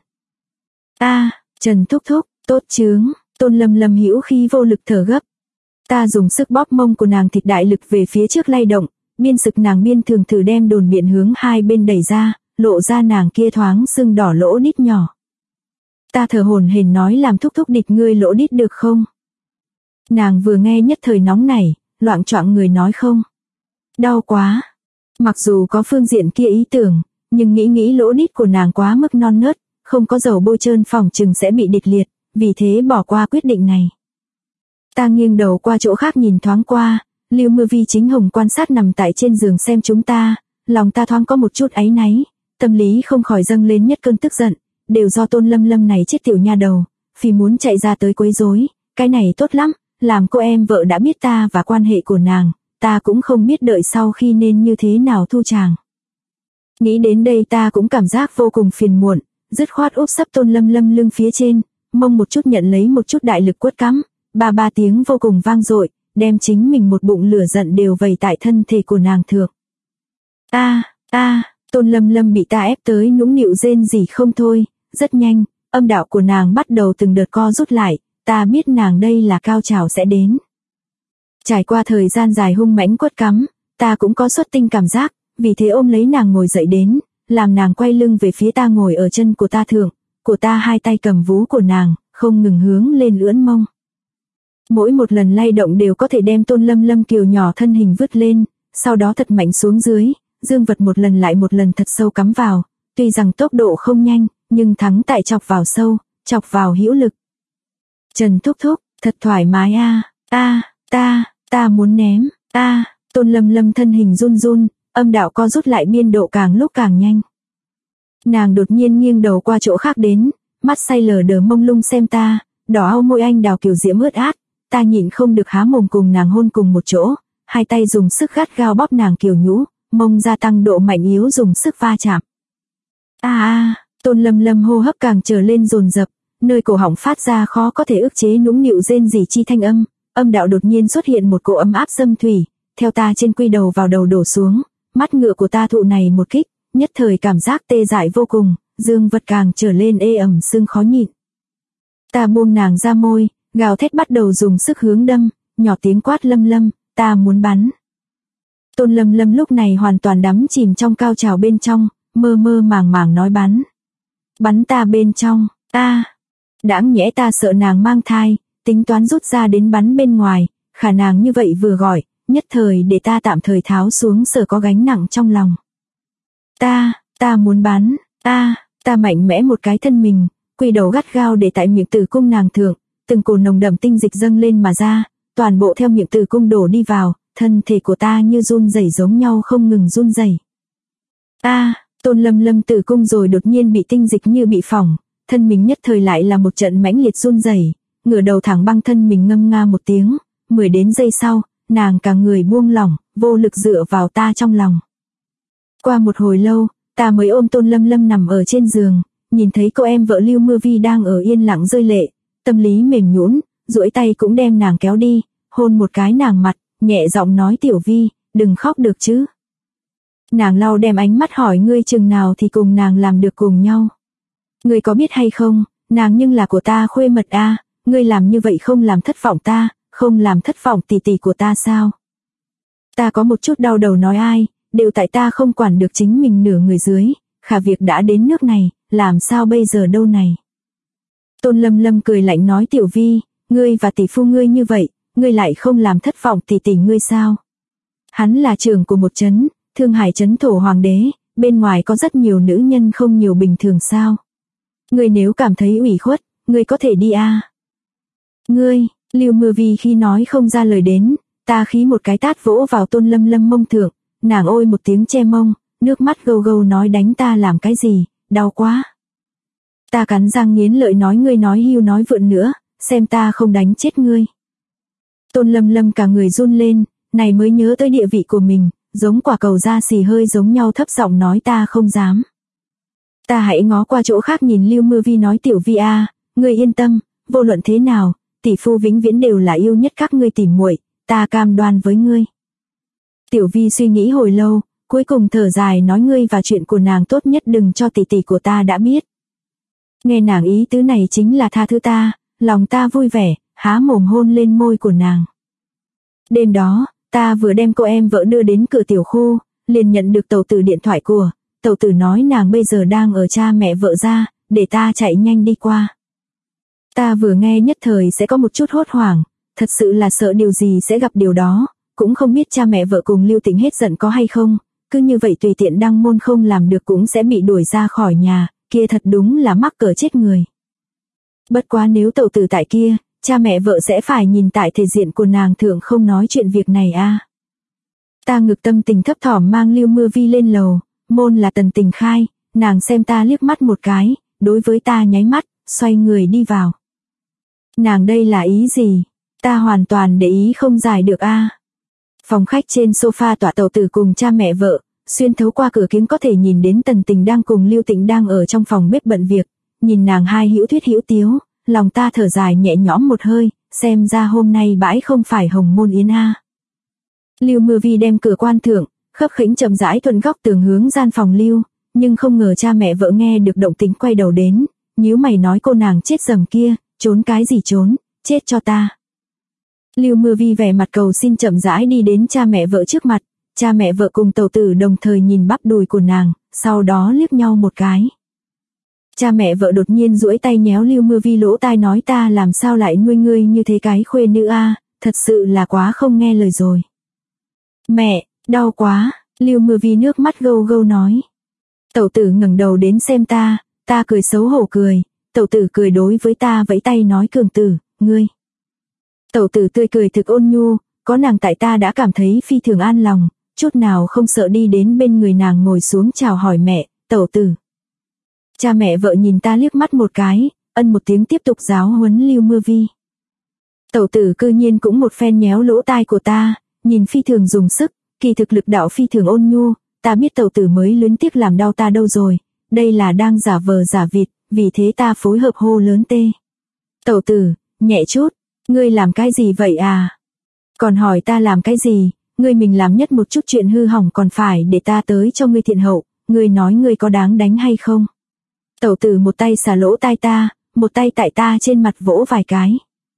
Trần thúc thúc, tốt chướng, Tôn Lâm Lâm hữu khí vô lực thở gấp. Ta dùng sức bóp mông của nàng thịt đại lực về phía trước lay động, biên sực nàng biên thường thử đem đồn biện hướng hai bên đẩy ra, lộ ra nàng kia thoáng sưng đỏ lỗ đít nhỏ. Ta thở hổn hển nói làm thúc thúc địch ngươi lỗ đít được không? Nàng vừa nghe nhất thời nóng nảy, loạng choạng người nói không. Đau quá. Mặc dù có phương diện kia ý tưởng, nhưng nghĩ lỗ đít của nàng quá mức non nớt, không có dầu bôi trơn phòng chừng sẽ bị địch liệt, vì thế bỏ qua quyết định này. Ta nghiêng đầu qua chỗ khác nhìn thoáng qua, Lưu Mưa Vi chính hồng quan sát nằm tại trên giường xem chúng ta, lòng ta thoáng có một chút áy náy, Tâm lý không khỏi dâng lên nhất cơn tức giận, đều do Tôn Lâm Lâm này chết tiểu nha đầu, vì muốn chạy ra tới quấy rối, cái này tốt lắm, làm cô em vợ đã biết ta và quan hệ của nàng, ta cũng không biết đợi sau khi nên như thế nào thu chàng. Nghĩ đến đây ta cũng cảm giác vô cùng phiền muộn, dứt khoát úp sấp Tôn Lâm Lâm lưng phía trên, mông một chút nhận lấy một chút đại lực quất cắm, ba tiếng vô cùng vang dội, đem chính mình một bụng lửa giận đều vẩy tại thân thể của nàng thượng. Tôn Lâm Lâm bị ta ép tới nũng nịu rên rỉ không thôi, rất nhanh, âm đạo của nàng bắt đầu từng đợt co rút lại, ta biết nàng đây là cao trào sẽ đến. Trải qua thời gian dài hung mãnh quất cắm, ta cũng có xuất tinh cảm giác, vì thế ôm lấy nàng ngồi dậy đến, làm nàng quay lưng về phía ta ngồi ở chân của ta thượng, của ta hai tay cầm vú của nàng, không ngừng hướng lên ưỡn mông. Mỗi một lần lay động đều có thể đem Tôn Lâm Lâm kiều nhỏ thân hình vứt lên, sau đó thật mạnh xuống dưới, dương vật một lần lại một lần thật sâu cắm vào, tuy rằng tốc độ không nhanh, nhưng thắng tại chọc vào sâu, chọc vào hữu lực. Trần thúc thúc, thật thoải mái ta muốn ném, Tôn Lâm Lâm thân hình run run, âm đạo co rút lại biên độ càng lúc càng nhanh. Nàng đột nhiên nghiêng đầu qua chỗ khác đến, mắt say lờ đờ mông lung xem ta, đỏ au môi anh đào kiều diễm ướt át, ta nhịn không được há mồm cùng nàng hôn cùng một chỗ, hai tay dùng sức gắt gao bóp nàng kiều nhũ, mông gia tăng độ mạnh yếu dùng sức va chạm. Tôn Lâm Lâm hô hấp càng trở lên dồn dập, nơi cổ họng phát ra khó có thể ức chế nũng nịu rên rỉ chi thanh âm, âm đạo đột nhiên xuất hiện một cỗ ấm áp xâm thủy, theo ta trên quy đầu vào đầu đổ xuống, mắt ngựa của ta thụ này một kích, nhất thời cảm giác tê dại vô cùng, dương vật càng trở lên ê ẩm sưng khó nhịn. Ta buông nàng ra môi, gào thét bắt đầu dùng sức hướng đâm, nhỏ tiếng quát Lâm Lâm, ta muốn bắn. Tôn Lâm Lâm lúc này hoàn toàn đắm chìm trong cao trào bên trong, mơ mơ màng màng nói bắn. Bắn ta bên trong, Đáng nhẽ ta sợ nàng mang thai, tính toán rút ra đến bắn bên ngoài, khả năng như vậy vừa gọi, nhất thời để ta tạm thời tháo xuống sợ có gánh nặng trong lòng. Ta muốn bắn, ta mạnh mẽ một cái thân mình, quy đầu gắt gao để tại miệng tử cung nàng thượng, từng cổ nồng đậm tinh dịch dâng lên mà ra, toàn bộ theo miệng tử cung đổ đi vào, thân thể của ta như run rẩy giống nhau không ngừng run rẩy. Tôn Lâm Lâm tử cung rồi đột nhiên bị tinh dịch như bị phỏng, thân mình nhất thời lại là một trận mãnh liệt run rẩy, ngửa đầu thẳng băng thân mình ngâm nga một tiếng, 10 đến giây sau, nàng cả người buông lỏng, vô lực dựa vào ta trong lòng. Qua một hồi lâu, ta mới ôm Tôn Lâm Lâm nằm ở trên giường, nhìn thấy cô em vợ Lưu Mưa Vi đang ở yên lặng rơi lệ, tâm lý mềm nhũn, duỗi tay cũng đem nàng kéo đi, hôn một cái nàng mặt, nhẹ giọng nói Tiểu Vi, đừng khóc được chứ. Nàng lau đem ánh mắt hỏi ngươi chừng nào thì cùng nàng làm được cùng nhau. Ngươi có biết hay không, nàng nhưng là của ta khuê mật ngươi làm như vậy không làm thất vọng ta, không làm thất vọng tỷ tỷ của ta sao? Ta có một chút đau đầu nói ai, đều tại ta không quản được chính mình nửa người dưới, khả việc đã đến nước này, làm sao bây giờ đâu này. Tôn Lâm Lâm cười lạnh nói Tiểu Vi, ngươi và tỷ phu ngươi như vậy, ngươi lại không làm thất vọng tỷ tỷ ngươi sao? Hắn là trưởng của một trấn, Thương Hải trấn thổ hoàng đế, bên ngoài có rất nhiều nữ nhân không nhiều bình thường sao? Ngươi nếu cảm thấy ủy khuất, ngươi có thể đi Ngươi, Lưu Mưa Vi khi nói không ra lời đến, ta khí một cái tát vỗ vào Tôn Lâm Lâm mông thượng, nàng ôi một tiếng che mông, nước mắt gâu gâu nói đánh ta làm cái gì, đau quá. Ta cắn răng nghiến lợi nói ngươi nói hưu nói vượn nữa, xem ta không đánh chết ngươi. Tôn Lâm Lâm cả người run lên, này mới nhớ tới địa vị của mình, giống quả cầu da xì hơi giống nhau thấp giọng nói ta không dám. Ta hãy ngó qua chỗ khác nhìn Lưu Mưa Vi nói Tiểu Vi ngươi yên tâm, vô luận thế nào, tỷ phu vĩnh viễn đều là yêu nhất các ngươi tỉ muội, ta cam đoan với ngươi. Tiểu Vi suy nghĩ hồi lâu, cuối cùng thở dài nói ngươi và chuyện của nàng tốt nhất đừng cho tỷ tỷ của ta đã biết. Nghe nàng ý tứ này chính là tha thứ ta, lòng ta vui vẻ, há mồm hôn lên môi của nàng. Đêm đó, ta vừa đem cô em vợ đưa đến cửa tiểu khu, liền nhận được tẩu tử điện thoại của, tẩu tử nói nàng bây giờ đang ở cha mẹ vợ ra, để ta chạy nhanh đi qua. Ta vừa nghe nhất thời sẽ có một chút hốt hoảng, thật sự là sợ điều gì sẽ gặp điều đó, cũng không biết cha mẹ vợ cùng Lưu Tĩnh hết giận có hay không, cứ như vậy tùy tiện đăng môn không làm được cũng sẽ bị đuổi ra khỏi nhà, kia thật đúng là mắc cỡ chết người. Bất quá nếu tẩu tử tại kia, cha mẹ vợ sẽ phải nhìn tại thể diện của nàng thượng không nói chuyện việc này Ta ngực tâm tình thấp thỏm mang Lưu Mưa Vi lên lầu, môn là Tần Tình khai, nàng xem ta liếc mắt một cái, đối với ta nháy mắt, xoay người đi vào. Nàng đây là ý gì? Ta hoàn toàn để ý không giải được a. Phòng khách trên sofa tọa Tẩu Tử cùng cha mẹ vợ, xuyên thấu qua cửa kính có thể nhìn đến Tần Tình đang cùng Lưu Tịnh đang ở trong phòng bếp bận việc, nhìn nàng hai hữu thuyết hữu tiếu, lòng ta thở dài nhẹ nhõm một hơi, xem ra hôm nay bãi không phải hồng môn yến a. Lưu Mưa Vi đem cửa quan thượng, khấp khỉnh chậm rãi thuận góc tường hướng gian phòng Lưu, nhưng không ngờ cha mẹ vợ nghe được động tĩnh quay đầu đến, nhíu mày nói cô nàng chết dầm kia, trốn cái gì trốn, chết cho ta. Lưu Mưa Vi vẻ mặt cầu xin chậm rãi đi đến cha mẹ vợ trước mặt, cha mẹ vợ cùng Tẩu Tử đồng thời nhìn bắp đùi của nàng, sau đó liếc nhau một cái. Cha mẹ vợ đột nhiên duỗi tay nhéo Lưu Mưa Vi lỗ tai nói ta làm sao lại nuôi ngươi như thế cái khuê nữ a, thật sự là quá không nghe lời rồi. Mẹ, đau quá, Lưu Mưa Vi nước mắt gâu gâu nói. Tẩu Tử ngẩng đầu đến xem ta cười xấu hổ cười, Tẩu Tử cười đối với ta vẫy tay nói Cường Tử, ngươi. Tẩu Tử tươi cười thực ôn nhu, có nàng tại ta đã cảm thấy phi thường an lòng, chút nào không sợ đi đến bên người nàng ngồi xuống chào hỏi mẹ, Tẩu Tử. Cha mẹ vợ nhìn ta liếc mắt một cái, ân một tiếng tiếp tục giáo huấn Lưu Mưa Vi. Tẩu Tử cư nhiên cũng một phen nhéo lỗ tai của ta, nhìn phi thường dùng sức, kỳ thực lực đạo phi thường ôn nhu, ta biết Tẩu Tử mới luyến tiếc làm đau ta đâu rồi, đây là đang giả vờ giả vịt, vì thế ta phối hợp hô lớn tê. Tẩu Tử, nhẹ chút, ngươi làm cái gì vậy à? Còn hỏi ta làm cái gì, ngươi mình làm nhất một chút chuyện hư hỏng còn phải để ta tới cho ngươi thiện hậu, ngươi nói ngươi có đáng đánh hay không? Tẩu Tử một tay xả lỗ tai ta, một tay tại ta trên mặt vỗ vài cái.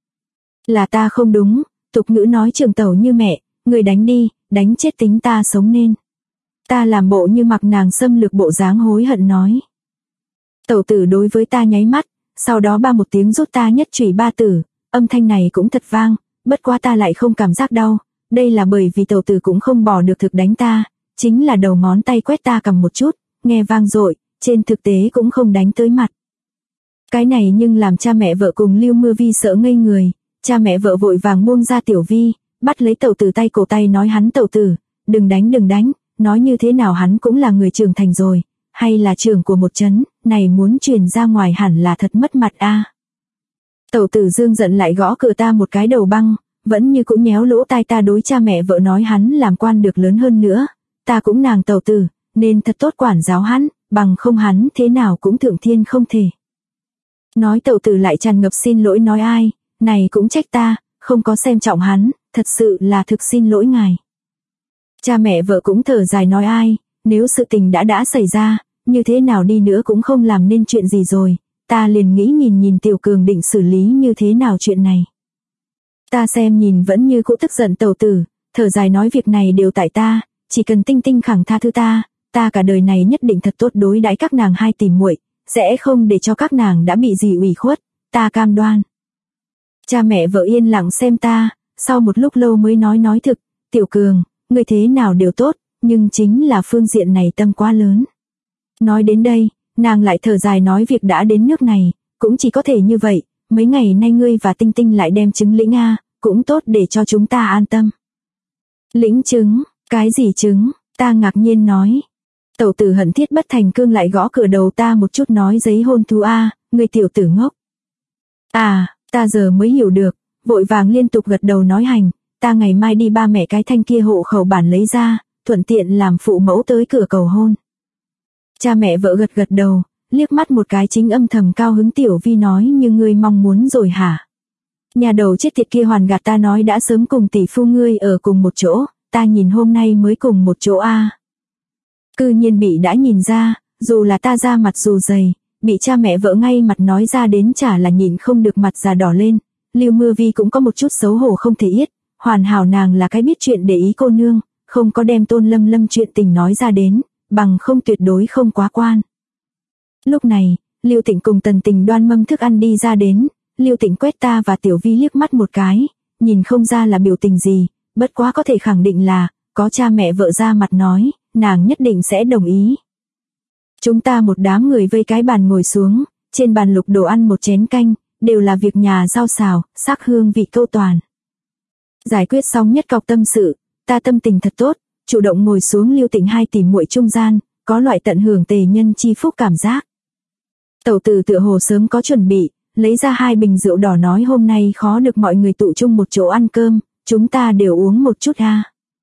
Là ta không đúng, tục ngữ nói trường tẩu như mẹ, ngươi đánh đi, đánh chết tính ta sống nên. Ta làm bộ như mặc nàng xâm lược bộ dáng hối hận nói. Tẩu Tử đối với ta nháy mắt, sau đó ba một tiếng rút ta nhất chủy ba tử, âm thanh này cũng thật vang, bất quá ta lại không cảm giác đau, đây là bởi vì Tẩu Tử cũng không bỏ được thực đánh ta, chính là đầu ngón tay quét ta cầm một chút, nghe vang dội, trên thực tế cũng không đánh tới mặt. Cái này nhưng làm cha mẹ vợ cùng Lưu Mưa Vi sợ ngây người, cha mẹ vợ vội vàng buông ra Tiểu Vi, bắt lấy Tẩu Tử tay cổ tay nói hắn Tẩu Tử, đừng đánh, nói như thế nào hắn cũng là người trưởng thành rồi, hay là trưởng của một trấn, này muốn truyền ra ngoài hẳn là thật mất mặt a. Tẩu Tử dương giận lại gõ cửa ta một cái đầu băng, vẫn như cũng nhéo lỗ tai ta đối cha mẹ vợ nói hắn làm quan được lớn hơn nữa, ta cũng nàng Tẩu Tử, nên thật tốt quản giáo hắn, bằng không hắn thế nào cũng thượng thiên không thể. Nói Tẩu Tử lại tràn ngập xin lỗi nói ai, này cũng trách ta, không có xem trọng hắn, thật sự là thực xin lỗi ngài. Cha mẹ vợ cũng thở dài nói ai, nếu sự tình đã xảy ra, như thế nào đi nữa cũng không làm nên chuyện gì rồi, ta liền nghĩ nhìn Tiểu Cường định xử lý như thế nào chuyện này. Ta xem nhìn vẫn như cũ tức giận Tẩu Tử, thở dài nói việc này đều tại ta, chỉ cần Tinh Tinh khẳng tha thứ ta cả đời này nhất định thật tốt đối đãi các nàng hai tỷ muội, sẽ không để cho các nàng đã bị gì ủy khuất, ta cam đoan. Cha mẹ vợ yên lặng xem ta, sau một lúc lâu mới nói thực, Tiểu Cường, người thế nào đều tốt, nhưng chính là phương diện này tâm quá lớn. Nói đến đây, nàng lại thở dài nói việc đã đến nước này, cũng chỉ có thể như vậy, mấy ngày nay ngươi và Tinh Tinh lại đem chứng lĩnh a, cũng tốt để cho chúng ta an tâm. Lĩnh chứng, cái gì chứng, ta ngạc nhiên nói. Tẩu Tử hận thiết bất thành cương lại gõ cửa đầu ta một chút nói giấy hôn thú a, người tiểu tử ngốc. À, ta giờ mới hiểu được, vội vàng liên tục gật đầu nói hành, ta ngày mai đi ba mẹ cái thanh kia hộ khẩu bản lấy ra, thuận tiện làm phụ mẫu tới cửa cầu hôn. Cha mẹ vợ gật đầu, liếc mắt một cái chính âm thầm cao hứng Tiểu Vi nói như ngươi mong muốn rồi hả? Nhà đầu chết tiệt kia hoàn gạt ta nói đã sớm cùng tỷ phu ngươi ở cùng một chỗ, ta nhìn hôm nay mới cùng một chỗ a. Cư nhiên bị đã nhìn ra, dù là ta ra mặt dù dày, bị cha mẹ vợ ngay mặt nói ra đến chả là nhịn không được mặt già đỏ lên. Lưu Mưa Vi cũng có một chút xấu hổ không thể yết, hoàn hảo nàng là cái biết chuyện để ý cô nương, không có đem Tôn Lâm chuyện tình nói ra đến, bằng không tuyệt đối không quá quan. Lúc này, Lưu Tịnh cùng Tần Tình đoan mâm thức ăn đi ra đến, Lưu Tịnh quét ta và Tiểu Vi liếc mắt một cái, nhìn không ra là biểu tình gì, bất quá có thể khẳng định là, có cha mẹ vợ ra mặt nói, nàng nhất định sẽ đồng ý. Chúng ta một đám người vây cái bàn ngồi xuống, trên bàn lục đồ ăn một chén canh, đều là việc nhà rau xào, sắc hương vị câu toàn. Giải quyết xong nhất cọc tâm sự, ta tâm tình thật tốt, chủ động ngồi xuống Lưu Tịnh hai tỷ muội trung gian, có loại tận hưởng tề nhân chi phúc cảm giác. Tẩu tử tựa hồ sớm có chuẩn bị, lấy ra 2 bình rượu đỏ nói hôm nay khó được mọi người tụ chung một chỗ ăn cơm, chúng ta đều uống một chút ha.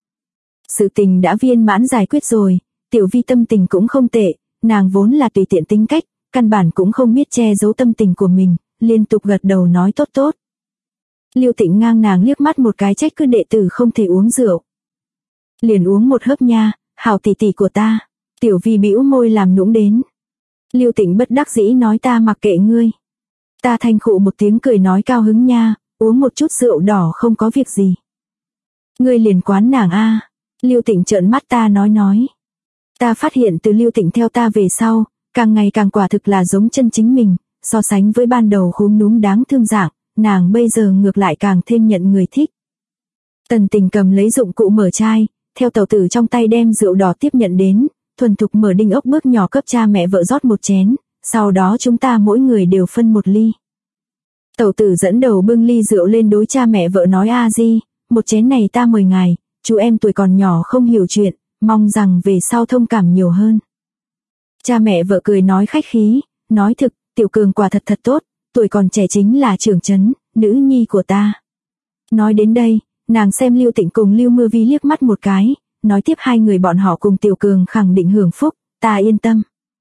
Sự tình đã viên mãn giải quyết rồi, Tiểu Vi tâm tình cũng không tệ, nàng vốn là tùy tiện tính cách, căn bản cũng không biết che giấu tâm tình của mình, liên tục gật đầu nói tốt tốt. Lưu Tịnh ngang nàng liếc mắt một cái trách cứ đệ tử không thể uống rượu. Liền uống một hớp nha, hảo tỷ tỷ của ta. Tiểu Vi bĩu môi làm nũng đến. Lưu Tịnh bất đắc dĩ nói ta mặc kệ ngươi. Ta thanh khụ một tiếng cười nói cao hứng nha, uống một chút rượu đỏ không có việc gì. Ngươi liền quán nàng a. Lưu Tịnh trợn mắt ta nói. Ta phát hiện từ Lưu Tịnh theo ta về sau, càng ngày càng quả thực là giống chân chính mình, so sánh với ban đầu khúm núm đáng thương dạng, nàng bây giờ ngược lại càng thêm nhận người thích. Tần Tình cầm lấy dụng cụ mở chai, theo tẩu tử trong tay đem rượu đỏ tiếp nhận đến, thuần thục mở đinh ốc bước nhỏ cấp cha mẹ vợ rót một chén, sau đó chúng ta mỗi người đều phân một ly. Tẩu tử dẫn đầu bưng ly rượu lên đối cha mẹ vợ nói a di, một chén này ta mời ngài, chú em tuổi còn nhỏ không hiểu chuyện, mong rằng về sau thông cảm nhiều hơn. Cha mẹ vợ cười nói khách khí, nói thực, Tiểu Cường quả thật tốt, tuổi còn trẻ chính là trưởng trấn, nữ nhi của ta. Nói đến đây, nàng xem Lưu Tịnh cùng Lưu Mưa Vi liếc mắt một cái, nói tiếp hai người bọn họ cùng Tiểu Cường khẳng định hưởng phúc, ta yên tâm.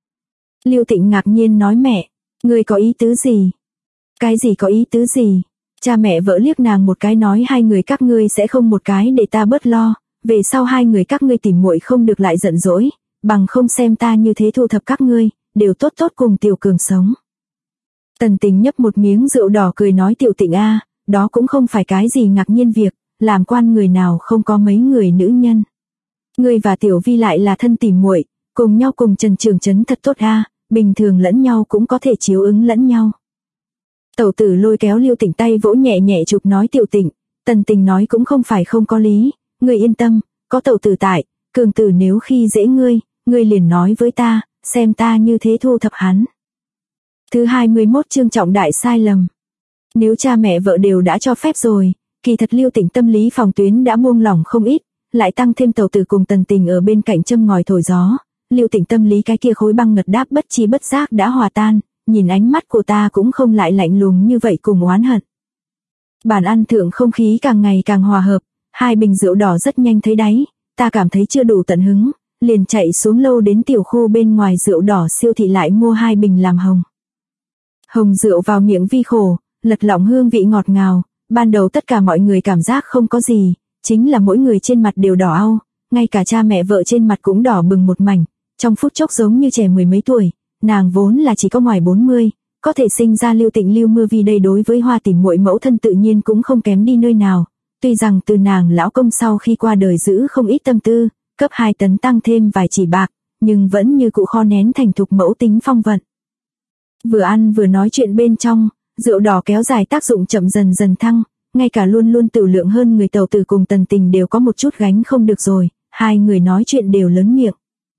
Lưu Tịnh ngạc nhiên nói mẹ, ngươi có ý tứ gì? Cái gì có ý tứ gì? Cha mẹ vợ liếc nàng một cái nói hai người các ngươi sẽ không một cái để ta bớt lo, về sau hai người các ngươi tỉ muội không được lại giận dỗi, bằng không xem ta như thế thu thập các ngươi, đều tốt tốt cùng Tiểu Cường sống. Tần Tình nhấp một miếng rượu đỏ cười nói Tiểu Tịnh a, đó cũng không phải cái gì ngạc nhiên việc, làm quan người nào không có mấy người nữ nhân. Ngươi và Tiểu Vi lại là thân tỉ muội, cùng nhau cùng Trần Trường Trấn thật tốt a, bình thường lẫn nhau cũng có thể chiếu ứng lẫn nhau. Tẩu tử lôi kéo Lưu Tịnh tay vỗ nhẹ nhẹ chụp nói Tiểu Tịnh, Tần Tình nói cũng không phải không có lý, ngươi yên tâm, có tẩu tử tại, Cường tử nếu khi dễ ngươi liền nói với ta, xem ta như thế thu thập hắn. Thứ 21 chương trọng đại sai lầm. Nếu cha mẹ vợ đều đã cho phép rồi, kỳ thật Lưu Tịnh tâm lý phòng tuyến đã buông lỏng không ít, lại tăng thêm tẩu tử cùng Tần Tình ở bên cạnh châm ngòi thổi gió, Lưu Tịnh tâm lý cái kia khối băng ngật đáp bất chi bất giác đã hòa tan, nhìn ánh mắt của ta cũng không lại lạnh lùng như vậy cùng oán hận. Bàn ăn thượng không khí càng ngày càng hòa hợp, hai bình rượu đỏ rất nhanh thấy đáy, ta cảm thấy chưa đủ tận hứng, liền chạy xuống lâu đến tiểu khu bên ngoài rượu đỏ siêu thị lại mua 2 bình làm hồng. Hồng rượu vào miệng vi khổ, lật lọng hương vị ngọt ngào, ban đầu tất cả mọi người cảm giác không có gì, chính là mỗi người trên mặt đều đỏ au, ngay cả cha mẹ vợ trên mặt cũng đỏ bừng một mảnh, trong phút chốc giống như trẻ mười mấy tuổi, nàng vốn là chỉ có ngoài 40, có thể sinh ra Lưu Tịnh Lưu Mưa Vi đây đối với Hoa Tỉ muội mẫu thân tự nhiên cũng không kém đi nơi nào, tuy rằng từ nàng lão công sau khi qua đời giữ không ít tâm tư, cấp 2 tấn tăng thêm vài chỉ bạc, nhưng vẫn như cụ kho nén thành thục mẫu tính phong vận. Vừa ăn vừa nói chuyện bên trong, rượu đỏ kéo dài tác dụng chậm dần dần thăng, ngay cả luôn luôn tự lượng hơn người tẩu tử cùng Tần Tình đều có một chút gánh không được rồi, hai người nói chuyện đều lớn miệng.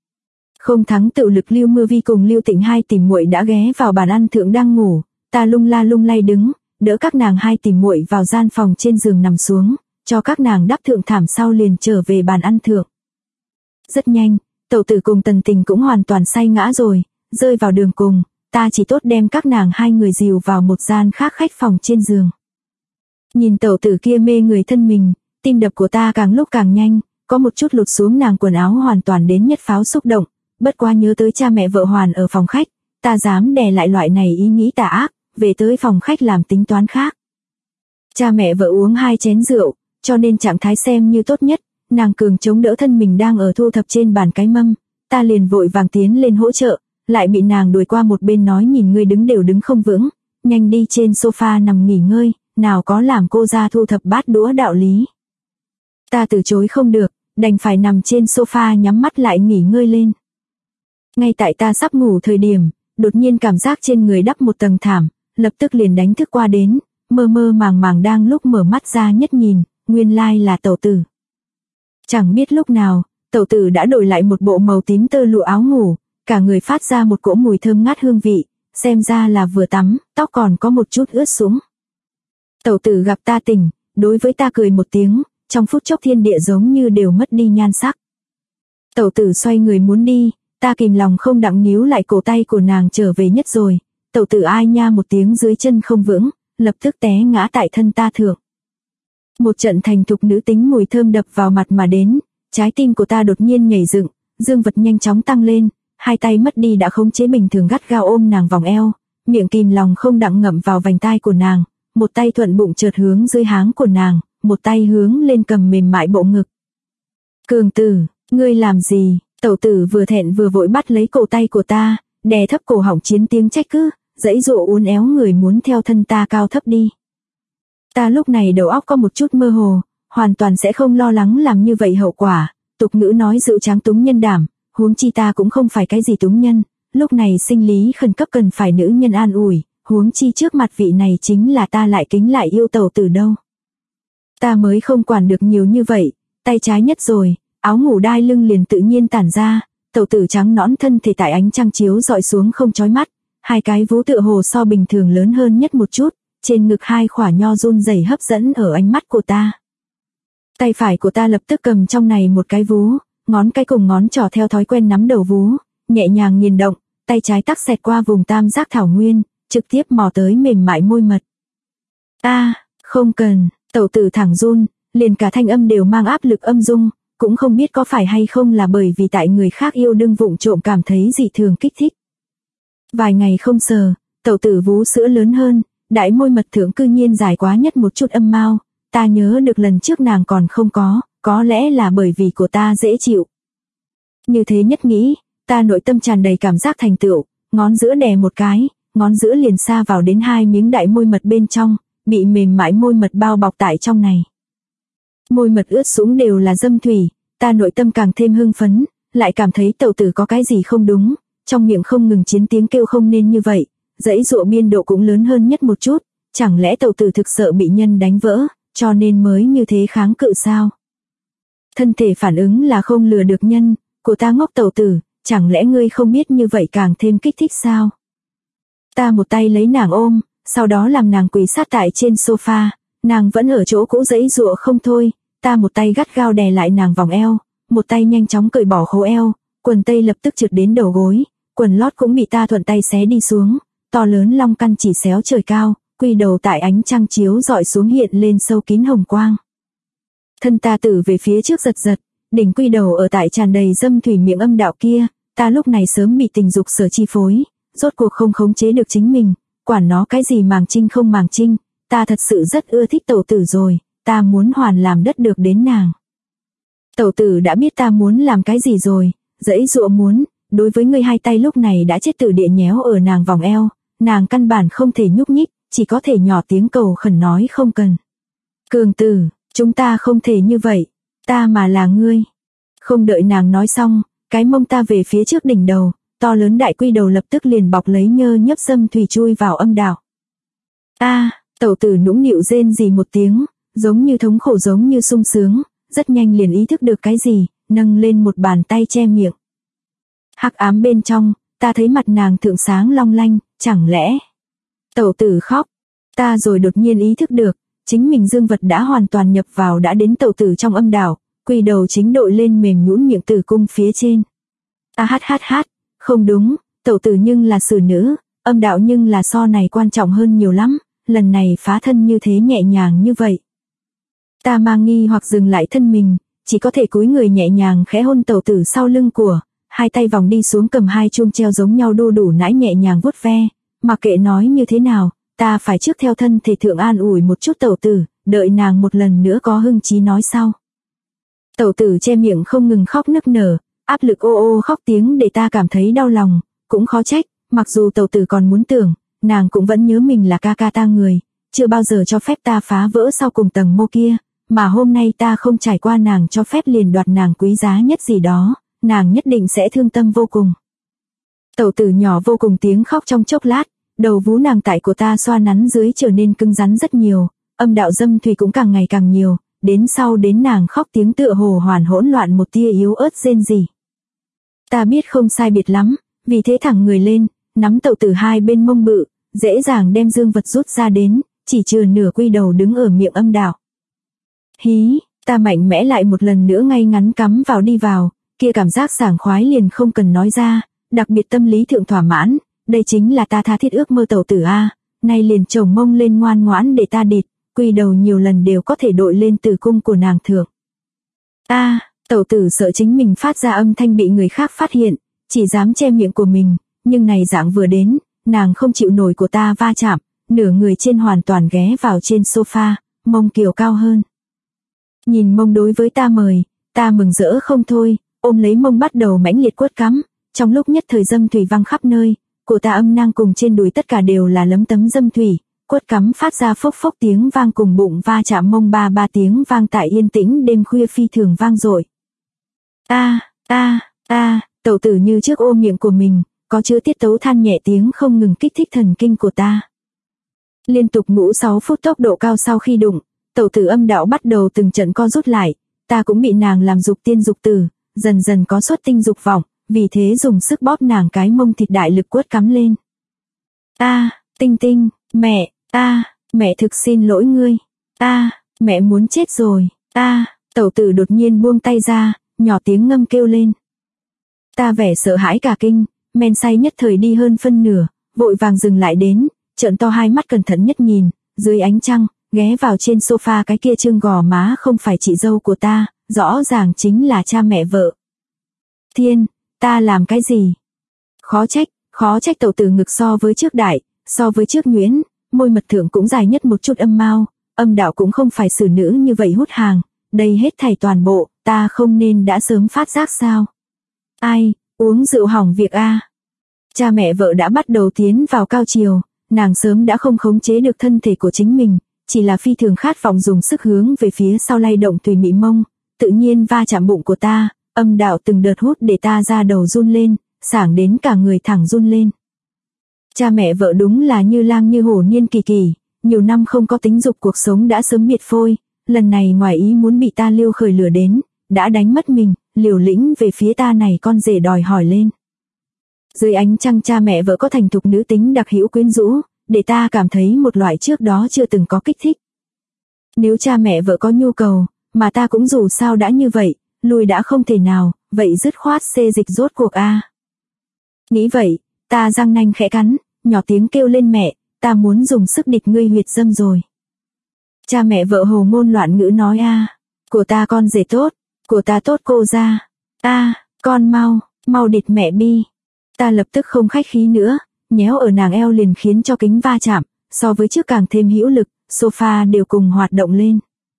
Không thắng tự lực Lưu Mưa Vi cùng Lưu Tịnh hai tỷ muội đã ghé vào bàn ăn thượng đang ngủ, ta lung la lung lay đứng, đỡ các nàng hai tỷ muội vào gian phòng trên giường nằm xuống, cho các nàng đắp thượng thảm sau liền trở về bàn ăn thượng. Rất nhanh, tẩu tử cùng Tần Tình cũng hoàn toàn say ngã rồi, rơi vào đường cùng, ta chỉ tốt đem các nàng hai người dìu vào một gian khác khách phòng trên giường. Nhìn tẩu tử kia mê người thân mình, tim đập của ta càng lúc càng nhanh, có một chút lụt xuống nàng quần áo hoàn toàn đến nhất pháo xúc động, bất quá nhớ tới cha mẹ vợ Hoàn ở phòng khách, ta dám đè lại loại này ý nghĩ tà ác, về tới phòng khách làm tính toán khác. Cha mẹ vợ uống 2 chén rượu, cho nên trạng thái xem như tốt nhất, nàng cường chống đỡ thân mình đang ở thu thập trên bàn cái mâm, ta liền vội vàng tiến lên hỗ trợ, lại bị nàng đuổi qua một bên nói nhìn ngươi đứng đều đứng không vững, nhanh đi trên sofa nằm nghỉ ngơi, nào có làm cô ra thu thập bát đũa đạo lý. Ta từ chối không được, đành phải nằm trên sofa nhắm mắt lại nghỉ ngơi lên. Ngay tại ta sắp ngủ thời điểm, đột nhiên cảm giác trên người đắp một tầng thảm, lập tức liền đánh thức qua đến, mơ mơ màng màng đang lúc mở mắt ra nhất nhìn, nguyên lai là tẩu tử. Chẳng biết lúc nào, tẩu tử đã đổi lại một bộ màu tím tơ lụa áo ngủ, cả người phát ra một cỗ mùi thơm ngát hương vị, xem ra là vừa tắm, tóc còn có một chút ướt sũng. Tẩu tử gặp ta tỉnh, đối với ta cười một tiếng, trong phút chốc thiên địa giống như đều mất đi nhan sắc. Tẩu tử xoay người muốn đi, Ta kìm lòng không đặng níu lại cổ tay của nàng trở về nhất rồi. Tẩu tử ai nha một tiếng dưới chân không vững, lập tức té ngã tại thân ta thượng. Một trận thành thục nữ tính mùi thơm đập vào mặt mà đến, trái tim của ta đột nhiên nhảy dựng, dương vật nhanh chóng tăng lên, hai tay mất đi đã khống chế bình thường gắt gao ôm nàng vòng eo, miệng kìm lòng không đặng ngậm vào vành tai của nàng, một tay thuận bụng chợt hướng dưới háng của nàng, một tay hướng lên cầm mềm mại bộ ngực. Cường tử, ngươi làm gì? Tẩu tử vừa thẹn vừa vội bắt lấy cổ tay của ta, đè thấp cổ họng chiến tiếng trách cứ, giãy giụa uốn éo người muốn theo thân ta cao thấp đi. Ta lúc này đầu óc có một chút mơ hồ, hoàn toàn sẽ không lo lắng làm như vậy hậu quả. Tục ngữ nói rượu tráng túng nhân đảm, huống chi ta cũng không phải cái gì túng nhân, lúc này sinh lý khẩn cấp cần phải nữ nhân an ủi, huống chi trước mặt vị này chính là ta lại kính lại yêu tẩu tử đâu. Ta mới không quản được nhiều như vậy, tay trái nhất rồi, áo ngủ đai lưng liền tự nhiên tản ra, tẩu tử trắng nõn thân thể tại ánh trăng chiếu dọi xuống không chói mắt, hai cái vú tựa hồ so bình thường lớn hơn nhất một chút, trên ngực hai khỏa nho run rẩy hấp dẫn ở ánh mắt của ta. Tay phải của ta lập tức cầm trong này một cái vú, ngón cái cùng ngón trỏ theo thói quen nắm đầu vú, nhẹ nhàng nghiền động, tay trái tắc xẹt qua vùng tam giác thảo nguyên, trực tiếp mò tới mềm mại môi mật. Không cần, tẩu tử thẳng run, liền cả thanh âm đều mang áp lực âm dung, cũng không biết có phải hay không là bởi vì tại người khác yêu đương vụng trộm cảm thấy dị thường kích thích. Vài ngày không sờ, tẩu tử vú sữa lớn hơn, đại môi mật thượng cư nhiên dài quá nhất một chút âm mao, ta nhớ được lần trước nàng còn không có lẽ là bởi vì của ta dễ chịu. Như thế nhất nghĩ, ta nội tâm tràn đầy cảm giác thành tựu, ngón giữa đè một cái, ngón giữa liền xa vào đến hai miếng đại môi mật bên trong, bị mềm mại môi mật bao bọc tại trong này. Môi mật ướt sũng đều là dâm thủy, ta nội tâm càng thêm hưng phấn, lại cảm thấy tẩu tử có cái gì không đúng, trong miệng không ngừng chiến tiếng kêu không nên như vậy, dãy dụa biên độ cũng lớn hơn nhất một chút, chẳng lẽ tẩu tử thực sợ bị nhân đánh vỡ, cho nên mới như thế kháng cự sao? Thân thể phản ứng là không lừa được nhân, của ta ngốc tẩu tử, chẳng lẽ ngươi không biết như vậy càng thêm kích thích sao? Ta một tay lấy nàng ôm, sau đó làm nàng quỳ sát tại trên sofa, nàng vẫn ở chỗ cũ dãy dụa không thôi, ta một tay gắt gao đè lại nàng vòng eo, một tay nhanh chóng cởi bỏ khố eo, quần tây lập tức trượt đến đầu gối, quần lót cũng bị ta thuận tay xé đi xuống, to lớn long căn chỉ xéo trời cao, quy đầu tại ánh trăng chiếu dọi xuống hiện lên sâu kín hồng quang. Thân ta tử về phía trước giật giật, đỉnh quy đầu ở tại tràn đầy dâm thủy miệng âm đạo kia, ta lúc này sớm bị tình dục sở chi phối, rốt cuộc không khống chế được chính mình, quản nó cái gì màng trinh không màng trinh, ta thật sự rất ưa thích tẩu tử rồi, ta muốn hoàn làm đất được đến nàng. Tẩu tử đã biết ta muốn làm cái gì rồi, dãy dụa muốn, đối với người hai tay lúc này đã chết tử địa nhéo ở nàng vòng eo, nàng căn bản không thể nhúc nhích, chỉ có thể nhỏ tiếng cầu khẩn nói không cần. Cường tử, chúng ta không thể như vậy, ta mà là ngươi. Không đợi nàng nói xong, cái mông ta về phía trước đỉnh đầu, to lớn đại quy đầu lập tức liền bọc lấy nhơ nhấp dâm thủy chui vào âm đạo. Tẩu tử nũng nịu rên rỉ một tiếng, giống như thống khổ giống như sung sướng, rất nhanh liền ý thức được cái gì, nâng lên một bàn tay che miệng. Hắc ám bên trong, ta thấy mặt nàng thượng sáng long lanh, chẳng lẽ tẩu tử khóc. Ta rồi đột nhiên ý thức được, chính mình dương vật đã hoàn toàn nhập vào đã đến tẩu tử trong âm đạo, quy đầu chính đội lên mềm nhũn miệng tử cung phía trên. Không đúng, tẩu tử nhưng là xử nữ, âm đạo nhưng là so này quan trọng hơn nhiều lắm, lần này phá thân như thế nhẹ nhàng như vậy. Ta mang nghi hoặc dừng lại thân mình, chỉ có thể cúi người nhẹ nhàng khẽ hôn tẩu tử sau lưng của, hai tay vòng đi xuống cầm hai chuông treo giống nhau đu đủ nãi nhẹ nhàng vuốt ve, mặc kệ nói như thế nào, ta phải trước theo thân thể thượng an ủi một chút tẩu tử, đợi nàng một lần nữa có hưng chí nói sau. Tẩu tử che miệng không ngừng khóc nức nở, áp lực ô ô khóc tiếng để ta cảm thấy đau lòng, cũng khó trách, mặc dù tẩu tử còn muốn tưởng, nàng cũng vẫn nhớ mình là ca ca ta người, chưa bao giờ cho phép ta phá vỡ sau cùng tầng mô kia, mà hôm nay ta không trải qua nàng cho phép liền đoạt nàng quý giá nhất gì đó, nàng nhất định sẽ thương tâm vô cùng. Tẩu tử nhỏ vô cùng tiếng khóc trong chốc lát, đầu vú nàng tại của ta xoa nắn dưới trở nên cứng rắn rất nhiều, âm đạo dâm thủy cũng càng ngày càng nhiều, đến sau đến nàng khóc tiếng tựa hồ hoàn hỗn loạn một tia yếu ớt rên rỉ. Ta biết không sai biệt lắm, vì thế thẳng người lên, nắm tẩu tử hai bên mông bự, dễ dàng đem dương vật rút ra đến, chỉ chừa nửa quy đầu đứng ở miệng âm đạo. Hí, ta mạnh mẽ lại một lần nữa ngay ngắn cắm vào đi vào, kia cảm giác sảng khoái liền không cần nói ra, đặc biệt tâm lý thượng thỏa mãn, đây chính là ta tha thiết ước mơ tẩu tử a, nay liền chồng mông lên ngoan ngoãn để ta địt, quỳ đầu nhiều lần đều có thể đội lên tử cung của nàng thượng. Tẩu tử sợ chính mình phát ra âm thanh bị người khác phát hiện, chỉ dám che miệng của mình, nhưng này dạng vừa đến, nàng không chịu nổi của ta va chạm, nửa người trên hoàn toàn ghé vào trên sofa, mông kiều cao hơn. Nhìn mông đối với ta mời, ta mừng rỡ không thôi, ôm lấy mông bắt đầu mãnh liệt quất cắm, trong lúc nhất thời dâm thủy văng khắp nơi, của ta âm nang cùng trên đùi tất cả đều là lấm tấm dâm thủy, quất cắm phát ra phốc phốc tiếng vang cùng bụng va chạm mông ba tiếng vang tại yên tĩnh đêm khuya phi thường vang dội. Tẩu tử như trước ôm miệng của mình, có chứa tiết tấu than nhẹ tiếng không ngừng kích thích thần kinh của ta. Liên tục ngủ 6 phút tốc độ cao sau khi đụng, tẩu tử âm đạo bắt đầu từng trận co rút lại, ta cũng bị nàng làm dục tiên dục tử, dần dần có xuất tinh dục vọng, vì thế dùng sức bóp nàng cái mông thịt đại lực quất cắm lên. Tinh, mẹ thực xin lỗi ngươi. Mẹ muốn chết rồi. Tẩu tử đột nhiên buông tay ra, nhỏ tiếng ngâm kêu lên. Ta vẻ sợ hãi cả kinh, men say nhất thời đi hơn phân nửa, vội vàng dừng lại đến, trợn to hai mắt cẩn thận nhất nhìn, dưới ánh trăng, ghé vào trên sofa cái kia trương gò má không phải chị dâu của ta, rõ ràng chính là cha mẹ vợ. Thiên, ta làm cái gì? Khó trách tẩu tử ngực so với trước đại, so với trước nhuyễn, môi mật thượng cũng dài nhất một chút âm mao, âm đạo cũng không phải xử nữ như vậy hút hàng, đây hết thảy toàn bộ, ta không nên đã sớm phát giác sao? Ai, uống rượu hỏng việc a. Cha mẹ vợ đã bắt đầu tiến vào cao chiều, nàng sớm đã không khống chế được thân thể của chính mình, chỉ là phi thường khát vọng dùng sức hướng về phía sau lay động tùy mị mông, tự nhiên va chạm bụng của ta, âm đạo từng đợt hút để ta ra đầu run lên, sảng đến cả người thẳng run lên. Cha mẹ vợ đúng là như lang như hổ niên kỳ kỳ, nhiều năm không có tính dục cuộc sống đã sớm biệt phôi, lần này ngoài ý muốn bị ta liêu khởi lửa đến, đã đánh mất mình, liều lĩnh về phía ta này con rể đòi hỏi lên. Dưới ánh trăng cha mẹ vợ có thành thục nữ tính đặc hữu quyến rũ, để ta cảm thấy một loại trước đó chưa từng có kích thích. Nếu cha mẹ vợ có nhu cầu, mà ta cũng dù sao đã như vậy, lùi đã không thể nào, vậy dứt khoát xê dịch rốt cuộc a. Nghĩ vậy, ta răng nanh khẽ cắn, nhỏ tiếng kêu lên mẹ, ta muốn dùng sức địch ngươi huyệt dâm rồi. Cha mẹ vợ hồ ngôn loạn ngữ nói của ta con rể tốt, của ta tốt cô ra, con mau địch mẹ bi. Ta lập tức không khách khí nữa, nhéo ở nàng eo liền khiến cho kính va chạm, so với trước càng thêm hữu lực, sofa đều cùng hoạt động lên.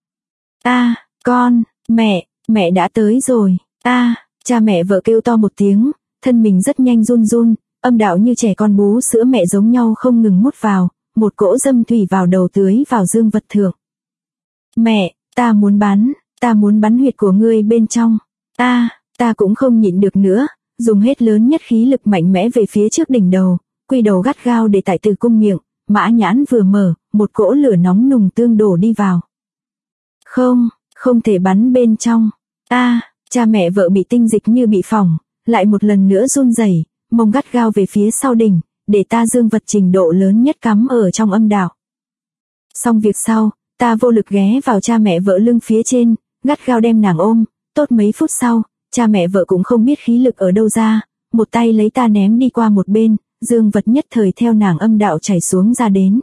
Con, mẹ đã tới rồi, cha mẹ vợ kêu to một tiếng, thân mình rất nhanh run, âm đạo như trẻ con bú sữa mẹ giống nhau không ngừng mút vào, một cỗ dâm thủy vào đầu tưới vào dương vật thượng. Mẹ, ta muốn bắn huyệt của ngươi bên trong. Ta cũng không nhịn được nữa, dùng hết lớn nhất khí lực mạnh mẽ về phía trước đỉnh đầu, quy đầu gắt gao để tại tử cung miệng, mã nhãn vừa mở, một cỗ lửa nóng nùng tương đổ đi vào. Không thể bắn bên trong. Cha mẹ vợ bị tinh dịch như bị phỏng, lại một lần nữa run rẩy, mông gắt gao về phía sau đỉnh, để ta dương vật trình độ lớn nhất cắm ở trong âm đạo. Xong việc sau, ta vô lực ghé vào cha mẹ vợ lưng phía trên, gắt gao đem nàng ôm, tốt mấy phút sau, cha mẹ vợ cũng không biết khí lực ở đâu ra, một tay lấy ta ném đi qua một bên, dương vật nhất thời theo nàng âm đạo chảy xuống ra đến.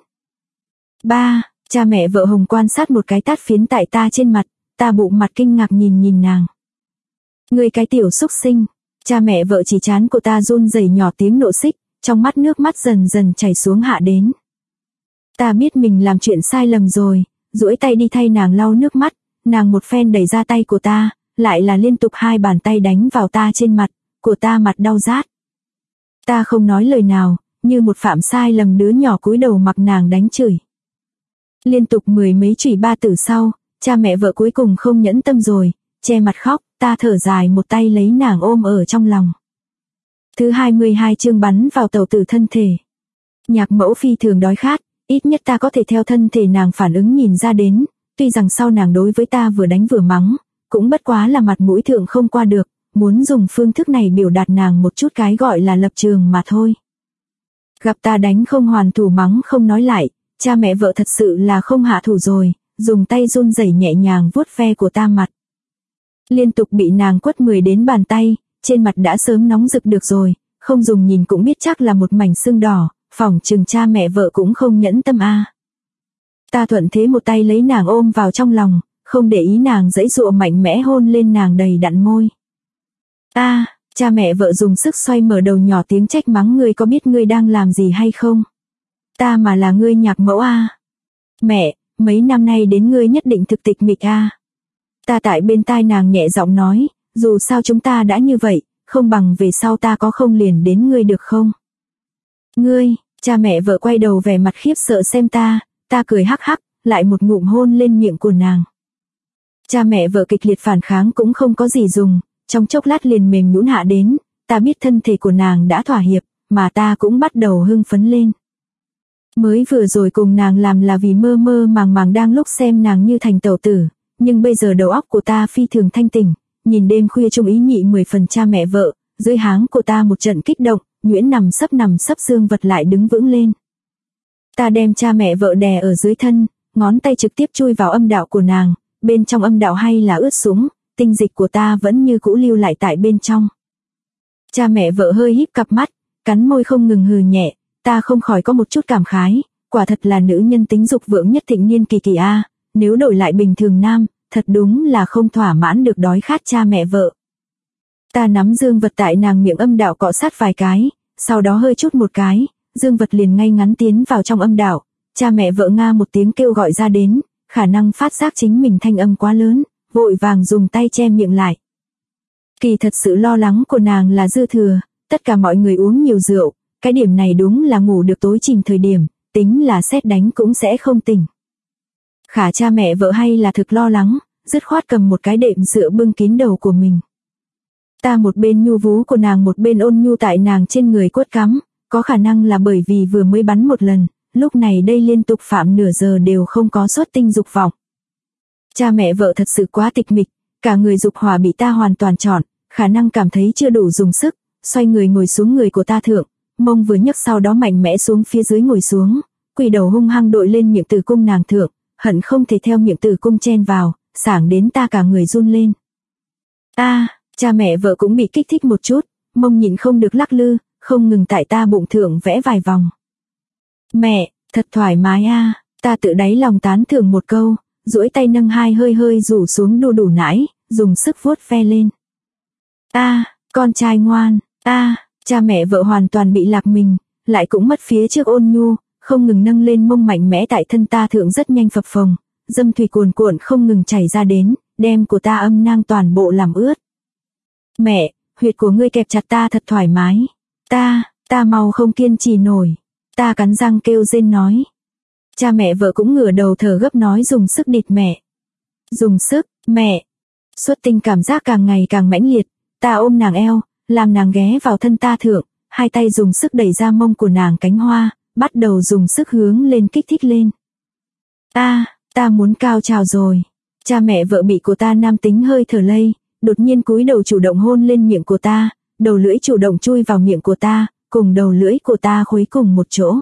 Cha mẹ vợ hồng quan sát một cái tát phiến tại ta trên mặt, ta bụng mặt kinh ngạc nhìn nàng. Người cái tiểu xúc sinh, cha mẹ vợ chỉ trán của ta run rẩy nhỏ tiếng nộ xích, trong mắt nước mắt dần dần chảy xuống hạ đến. Ta biết mình làm chuyện sai lầm rồi, duỗi tay đi thay nàng lau nước mắt, nàng một phen đẩy ra tay của ta, lại là liên tục 2 bàn tay đánh vào ta trên mặt, của ta mặt đau rát. Ta không nói lời nào, như một phạm sai lầm đứa nhỏ cúi đầu mặc nàng đánh chửi. Liên tục 10 mấy chửi ba tử sau, cha mẹ vợ cuối cùng không nhẫn tâm rồi, che mặt khóc, ta thở dài một tay lấy nàng ôm ở trong lòng. Thứ 22 chương bắn vào tẩu tử thân thể. Nhạc mẫu phi thường đói khát, ít nhất ta có thể theo thân thể nàng phản ứng nhìn ra đến, tuy rằng sau nàng đối với ta vừa đánh vừa mắng, cũng bất quá là mặt mũi thượng không qua được, muốn dùng phương thức này biểu đạt nàng một chút cái gọi là lập trường mà thôi. Gặp ta đánh không hoàn thủ mắng không nói lại, cha mẹ vợ thật sự là không hạ thủ rồi, dùng tay run rẩy nhẹ nhàng vuốt ve của ta mặt. Liên tục bị nàng quất 10 đến bàn tay, trên mặt đã sớm nóng rực được rồi, không dùng nhìn cũng biết chắc là một mảnh sưng đỏ, phỏng chừng cha mẹ vợ cũng không nhẫn tâm a. Ta thuận thế một tay lấy nàng ôm vào trong lòng, không để ý nàng giãy giụa mạnh mẽ hôn lên nàng đầy đặn môi. Cha mẹ vợ dùng sức xoay mở đầu nhỏ tiếng trách mắng, ngươi có biết ngươi đang làm gì hay không? Ta mà là ngươi nhạc mẫu a. Mẹ, mấy năm nay đến ngươi nhất định thực tịch mịch a. Ta tại bên tai nàng nhẹ giọng nói, dù sao chúng ta đã như vậy, không bằng về sau ta có không liền đến ngươi được không? Ngươi, cha mẹ vợ quay đầu vẻ mặt khiếp sợ xem ta cười hắc hắc, lại một ngụm hôn lên miệng của nàng. Cha mẹ vợ kịch liệt phản kháng cũng không có gì dùng, trong chốc lát liền mềm nhũn hạ đến, ta biết thân thể của nàng đã thỏa hiệp, mà ta cũng bắt đầu hưng phấn lên. Mới vừa rồi cùng nàng làm là vì mơ mơ màng màng đang lúc xem nàng như thành tẩu tử, nhưng bây giờ đầu óc của ta phi thường thanh tỉnh, nhìn đêm khuya chung ý nhị 10 phần cha mẹ vợ, dưới háng của ta một trận kích động, nhuyễn nằm sấp dương vật lại đứng vững lên. Ta đem cha mẹ vợ đè ở dưới thân, ngón tay trực tiếp chui vào âm đạo của nàng, bên trong âm đạo hay là ướt sũng, tinh dịch của ta vẫn như cũ lưu lại tại bên trong. Cha mẹ vợ hơi híp cặp mắt, cắn môi không ngừng hừ nhẹ, ta không khỏi có một chút cảm khái, quả thật là nữ nhân tính dục vượng nhất thịnh niên kỳ kỳ a, nếu đổi lại bình thường nam, thật đúng là không thỏa mãn được đói khát cha mẹ vợ. Ta nắm dương vật tại nàng miệng âm đạo cọ sát vài cái, sau đó hơi chút một cái, dương vật liền ngay ngắn tiến vào trong âm đạo, cha mẹ vợ nga một tiếng kêu gọi ra đến, khả năng phát giác chính mình thanh âm quá lớn, vội vàng dùng tay che miệng lại. Kỳ thật sự lo lắng của nàng là dư thừa, tất cả mọi người uống nhiều rượu, cái điểm này đúng là ngủ được tối chìm thời điểm, tính là sét đánh cũng sẽ không tỉnh. Khả cha mẹ vợ hay là thực lo lắng, dứt khoát cầm một cái đệm dựa bưng kín đầu của mình. Ta một bên nhu vú của nàng một bên ôn nhu tại nàng trên người quất cắm, có khả năng là bởi vì vừa mới bắn một lần, lúc này đây liên tục phạm nửa giờ đều không có xuất tinh dục vọng. Cha mẹ vợ thật sự quá tịch mịch, cả người dục hỏa bị ta hoàn toàn trọn, khả năng cảm thấy chưa đủ dùng sức, xoay người ngồi xuống người của ta thượng, mông vừa nhấc sau đó mạnh mẽ xuống phía dưới ngồi xuống, quỳ đầu hung hăng đội lên miệng tử cung nàng thượng, hận không thể theo miệng tử cung chen vào, sảng đến ta cả người run lên. Cha mẹ vợ cũng bị kích thích một chút, mông nhịn không được lắc lư, không ngừng tại ta bụng thượng vẽ vài vòng. Mẹ, thật thoải mái a, ta tự đáy lòng tán thưởng một câu, duỗi tay nâng hai hơi rủ xuống đu đủ nãi, dùng sức vuốt ve lên. Con trai ngoan, cha mẹ vợ hoàn toàn bị lạc mình, lại cũng mất phía trước ôn nhu, không ngừng nâng lên mông mạnh mẽ tại thân ta thượng rất nhanh phập phồng, dâm thủy cuồn cuộn không ngừng chảy ra đến, đem của ta âm nang toàn bộ làm ướt. Mẹ, huyệt của ngươi kẹp chặt ta thật thoải mái. Ta mau không kiên trì nổi. Ta cắn răng kêu rên nói. Cha mẹ vợ cũng ngửa đầu thở gấp nói dùng sức địt mẹ. Dùng sức, mẹ. Xuất tinh cảm giác càng ngày càng mãnh liệt, ta ôm nàng eo, làm nàng ghé vào thân ta thượng, hai tay dùng sức đẩy ra mông của nàng cánh hoa, bắt đầu dùng sức hướng lên kích thích lên. Ta muốn cao trào rồi. Cha mẹ vợ bị của ta nam tính hơi thở lây, đột nhiên cúi đầu chủ động hôn lên miệng của ta, đầu lưỡi chủ động chui vào miệng của ta, cùng đầu lưỡi của ta khuấy cùng một chỗ.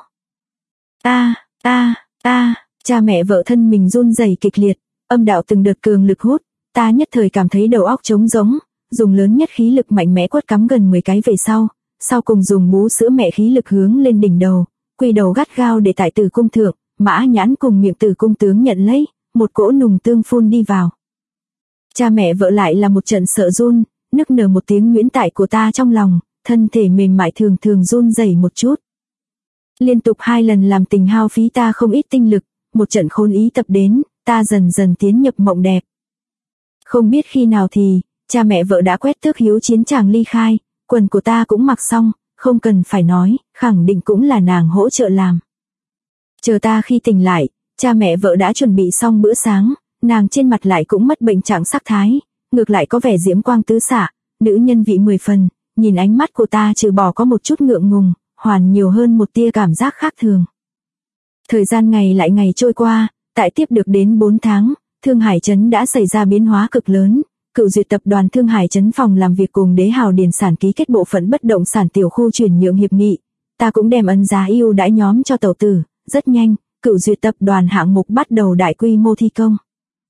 Cha mẹ vợ thân mình run rẩy kịch liệt, âm đạo từng đợt cường lực hút, ta nhất thời cảm thấy đầu óc trống rỗng, dùng lớn nhất khí lực mạnh mẽ quất cắm gần 10 cái về sau cùng dùng bú sữa mẹ khí lực hướng lên đỉnh đầu, quỳ đầu gắt gao để tại tử cung thượng, mã nhãn cùng miệng tử cung tướng nhận lấy, một cỗ nùng tương phun đi vào. Cha mẹ vợ lại là một trận sợ run, nức nở một tiếng nhuyễn tại của ta trong lòng, thân thể mềm mại thường run rẩy một chút. Liên tục 2 lần làm tình hao phí ta không ít tinh lực, một trận khôn ý tập đến, ta dần dần tiến nhập mộng đẹp. Không biết khi nào thì, cha mẹ vợ đã quét tước hiếu chiến tràng ly khai, quần của ta cũng mặc xong, không cần phải nói, khẳng định cũng là nàng hỗ trợ làm. Chờ ta khi tỉnh lại, cha mẹ vợ đã chuẩn bị xong bữa sáng, nàng trên mặt lại cũng mất bệnh trạng sắc thái, ngược lại có vẻ diễm quang tứ xạ, nữ nhân vị 10 phần, nhìn ánh mắt của ta trừ bỏ có một chút ngượng ngùng, hoàn nhiều hơn một tia cảm giác khác thường. Thời gian ngày lại ngày trôi qua, tại tiếp được đến 4 tháng, Thương Hải Trấn đã xảy ra biến hóa cực lớn, Cựu Duyệt tập đoàn Thương Hải Trấn phòng làm việc cùng Đế Hào Điền sản ký kết bộ phận bất động sản tiểu khu chuyển nhượng hiệp nghị, ta cũng đem ân giá ưu đãi nhóm cho tẩu tử, rất nhanh, Cựu Duyệt tập đoàn hạng mục bắt đầu đại quy mô thi công.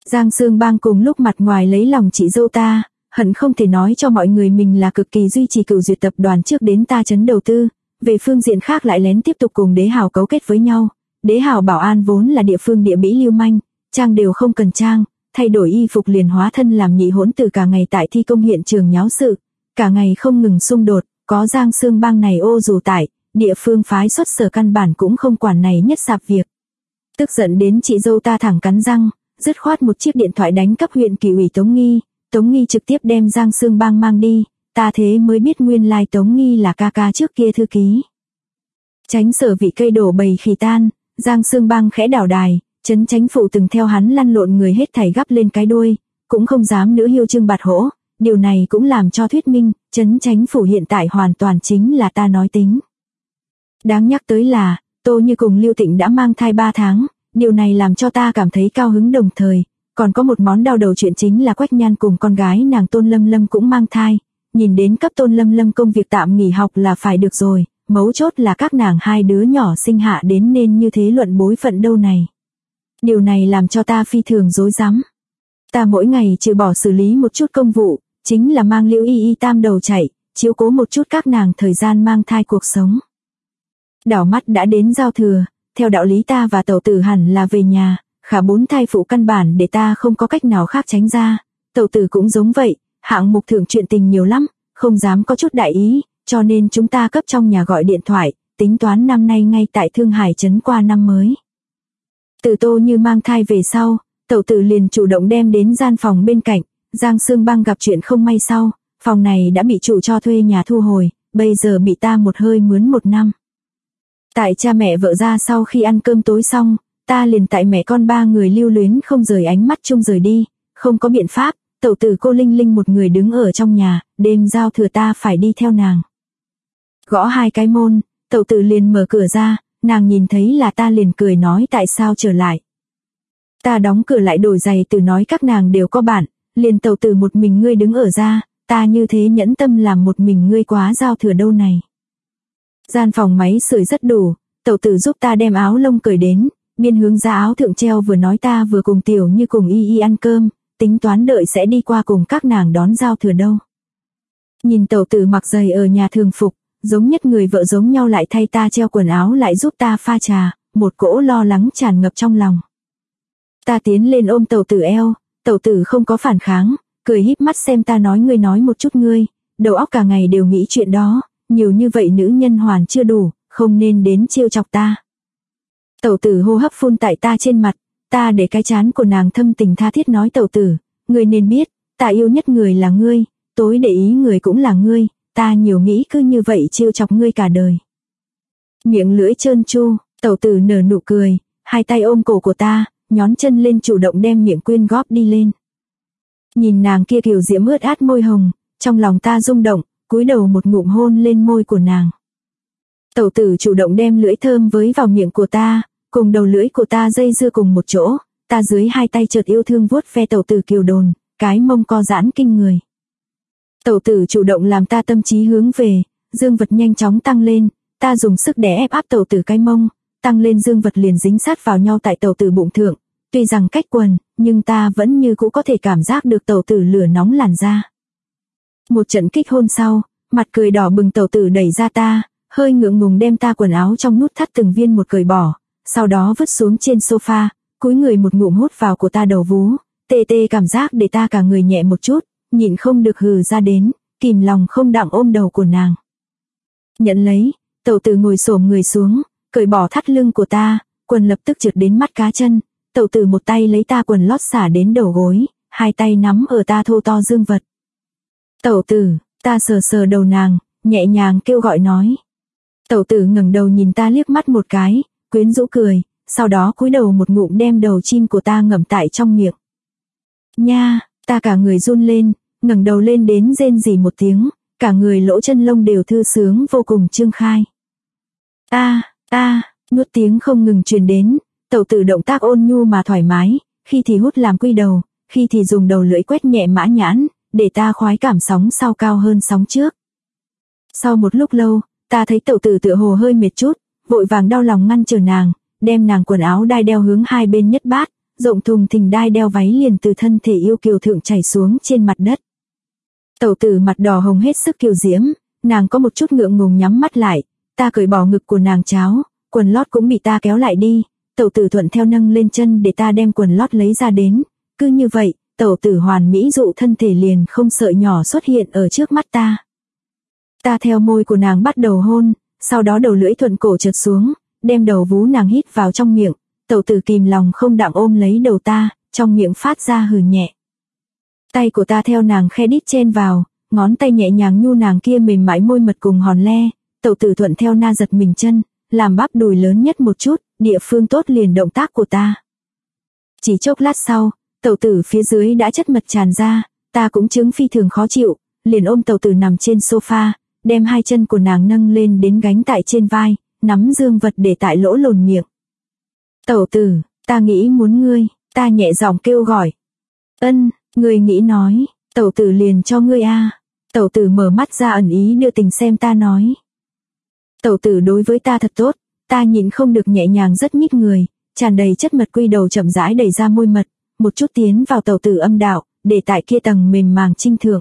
Giang Sương Bang cùng lúc mặt ngoài lấy lòng chị dâu ta, hận không thể nói cho mọi người mình là cực kỳ duy trì Cửu Duyệt tập đoàn trước đến ta chấn đầu tư, về phương diện khác lại lén tiếp tục cùng Đế Hào cấu kết với nhau. Đế Hào bảo an vốn là địa phương địa mỹ lưu manh, trang đều không cần trang, thay đổi y phục liền hóa thân làm nhị hỗn tử cả ngày tại thi công hiện trường nháo sự, cả ngày không ngừng xung đột, có Giang Sương Bang này ô dù tại, địa phương phái xuất sở căn bản cũng không quản này nhất sạp việc. Tức giận đến chị dâu ta thẳng cắn răng, dứt khoát một chiếc điện thoại đánh cấp huyện Kỷ ủy Tống Nghi trực tiếp đem Giang Sương Bang mang đi, ta thế mới biết nguyên lai Tống Nghi là ca ca trước kia thư ký. Tránh sở vị cây đổ bầy khỉ tan, Giang Sương Bang khẽ đảo đài, Trấn Chánh Phủ từng theo hắn lăn lộn người hết thảy gắp lên cái đuôi, cũng không dám nữa hiêu trương bạt hỗ, điều này cũng làm cho thuyết minh, Trấn Chánh Phủ hiện tại hoàn toàn chính là ta nói tính. Đáng nhắc tới là, Tô Như cùng Lưu Tịnh đã mang thai 3 tháng, điều này làm cho ta cảm thấy cao hứng đồng thời, còn có một món đau đầu chuyện chính là Quách Nhan cùng con gái nàng Tôn Lâm Lâm cũng mang thai, nhìn đến cấp Tôn Lâm Lâm công việc tạm nghỉ học là phải được rồi, mấu chốt là các nàng hai đứa nhỏ sinh hạ đến nên như thế luận bối phận đâu này. Điều này làm cho ta phi thường rối rắm. Ta mỗi ngày trừ bỏ xử lý một chút công vụ, chính là mang Liễu Y Y tam đầu chạy, chiếu cố một chút các nàng thời gian mang thai cuộc sống. Đảo mắt đã đến giao thừa, theo đạo lý ta và tẩu tử hẳn là về nhà, khả 4 thai phụ căn bản để ta không có cách nào khác tránh ra, tẩu tử cũng giống vậy, hạng mục thượng chuyện tình nhiều lắm, không dám có chút đại ý, cho nên chúng ta cấp trong nhà gọi điện thoại, tính toán năm nay ngay tại Thương Hải trấn qua năm mới. Từ Tô Như mang thai về sau, tẩu tử liền chủ động đem đến gian phòng bên cạnh, Giang Sương Bang gặp chuyện không may sau, phòng này đã bị chủ cho thuê nhà thu hồi, bây giờ bị ta một hơi mướn 1 năm. Tại cha mẹ vợ ra sau khi ăn cơm tối xong, ta liền tại mẹ con 3 người lưu luyến không rời ánh mắt chung rời đi, không có biện pháp, tẩu tử cô Linh Linh một người đứng ở trong nhà, đêm giao thừa ta phải đi theo nàng. Gõ 2 cái môn, tẩu tử liền mở cửa ra, nàng nhìn thấy là ta liền cười nói tại sao trở lại. Ta đóng cửa lại đổi giày từ nói các nàng đều có bạn, liền tẩu tử một mình ngươi đứng ở ra, ta như thế nhẫn tâm làm một mình ngươi quá giao thừa đâu này. Gian phòng máy sưởi rất đủ, tẩu tử giúp ta đem áo lông cởi đến, biên hướng ra áo thượng treo vừa nói ta vừa cùng Tiểu Như cùng Y Y ăn cơm, tính toán đợi sẽ đi qua cùng các nàng đón giao thừa đâu. Nhìn tẩu tử mặc giày ở nhà thường phục, giống nhất người vợ giống nhau lại thay ta treo quần áo lại giúp ta pha trà, một cỗ lo lắng tràn ngập trong lòng. Ta tiến lên ôm tẩu tử eo, tẩu tử không có phản kháng, cười híp mắt xem ta nói ngươi nói một chút ngươi, đầu óc cả ngày đều nghĩ chuyện đó, nhiều như vậy nữ nhân hoàn chưa đủ, không nên đến trêu chọc ta. Tẩu tử hô hấp phun tại ta trên mặt, ta để cái trán của nàng thâm tình tha thiết nói tẩu tử, ngươi nên biết, ta yêu nhất người là ngươi, tối để ý người cũng là ngươi, ta nhiều nghĩ cứ như vậy trêu chọc ngươi cả đời. Miệng lưỡi trơn tru, tẩu tử nở nụ cười, 2 tay ôm cổ của ta, nhón chân lên chủ động đem miệng quyên góp đi lên. Nhìn nàng kia kiều diễm ướt át môi hồng, trong lòng ta rung động, cúi đầu một ngụm hôn lên môi của nàng. Tẩu tử chủ động đem lưỡi thơm với vào miệng của ta, cùng đầu lưỡi của ta dây dưa cùng một chỗ, ta dưới 2 tay chợt yêu thương vuốt ve tẩu tử kiều đồn, cái mông co giãn kinh người. Tẩu tử chủ động làm ta tâm trí hướng về, dương vật nhanh chóng tăng lên, ta dùng sức đè ép áp tẩu tử cái mông, tăng lên dương vật liền dính sát vào nhau tại tẩu tử bụng thượng, tuy rằng cách quần, nhưng ta vẫn như cũ có thể cảm giác được tẩu tử lửa nóng làn da. Một trận kích hôn sau, mặt cười đỏ bừng tẩu tử đẩy ra ta, hơi ngượng ngùng đem ta quần áo trong nút thắt từng viên một cởi bỏ, sau đó vứt xuống trên sofa, cúi người một ngụm hút vào của ta đầu vú, tê tê cảm giác để ta cả người nhẹ một chút, nhịn không được hừ ra đến, kìm lòng không đặng ôm đầu của nàng. Nhận lấy, tẩu tử ngồi xổm người xuống, cởi bỏ thắt lưng của ta, quần lập tức trượt đến mắt cá chân, tẩu tử một tay lấy ta quần lót xả đến đầu gối, 2 tay nắm ở ta thô to dương vật. Tẩu tử, ta sờ sờ đầu nàng, nhẹ nhàng kêu gọi nói. Tẩu tử ngẩng đầu nhìn ta liếc mắt một cái, quyến rũ cười, sau đó cúi đầu một ngụm đem đầu chim của ta ngậm tại trong miệng. Nha, ta cả người run lên, ngẩng đầu lên đến rên rỉ một tiếng, cả người lỗ chân lông đều thư sướng vô cùng trương khai. Nuốt tiếng không ngừng truyền đến, tẩu tử động tác ôn nhu mà thoải mái, khi thì hút làm quy đầu, khi thì dùng đầu lưỡi quét nhẹ mã nhãn, để ta khoái cảm sóng sau cao hơn sóng trước. Sau một lúc lâu, ta thấy tẩu tử tựa hồ hơi mệt chút, vội vàng đau lòng ngăn trở nàng, đem nàng quần áo đai đeo hướng 2 bên nhất bát, rộng thùng thình đai đeo váy liền từ thân thể yêu kiều thượng chảy xuống trên mặt đất. Tẩu tử mặt đỏ hồng hết sức kiều diễm, nàng có một chút ngượng ngùng nhắm mắt lại, ta cởi bỏ ngực của nàng cháo, quần lót cũng bị ta kéo lại đi, tẩu tử thuận theo nâng lên chân để ta đem quần lót lấy ra đến, cứ như vậy, tẩu tử hoàn mỹ dụ thân thể liền không sợi nhỏ xuất hiện ở trước mắt ta. Ta theo môi của nàng bắt đầu hôn, sau đó đầu lưỡi thuận cổ trượt xuống, đem đầu vú nàng hít vào trong miệng, tẩu tử kìm lòng không đặng ôm lấy đầu ta, trong miệng phát ra hừ nhẹ. Tay của ta theo nàng khe đít chen vào, ngón tay nhẹ nhàng nhu nàng kia mềm mại môi mật cùng hòn le, tẩu tử thuận theo na giật mình chân, làm bắp đùi lớn nhất một chút, địa phương tốt liền động tác của ta. Chỉ chốc lát sau, tẩu tử phía dưới đã chất mật tràn ra, ta cũng chứng phi thường khó chịu, liền ôm tẩu tử nằm trên sofa, đem hai chân của nàng nâng lên đến gánh tại trên vai, nắm dương vật để tại lỗ lồn miệng. Tẩu tử, ta nghĩ muốn ngươi, ta nhẹ giọng kêu gọi. Ân, ngươi nghĩ nói, tẩu tử liền cho ngươi a. Tẩu tử mở mắt ra ẩn ý đưa tình xem ta nói. Tẩu tử đối với ta thật tốt, ta nhịn không được nhẹ nhàng rất nhích người, tràn đầy chất mật quy đầu chậm rãi đẩy ra môi mật, một chút tiến vào tẩu tử âm đạo, để tại kia tầng mềm màng trinh thượng.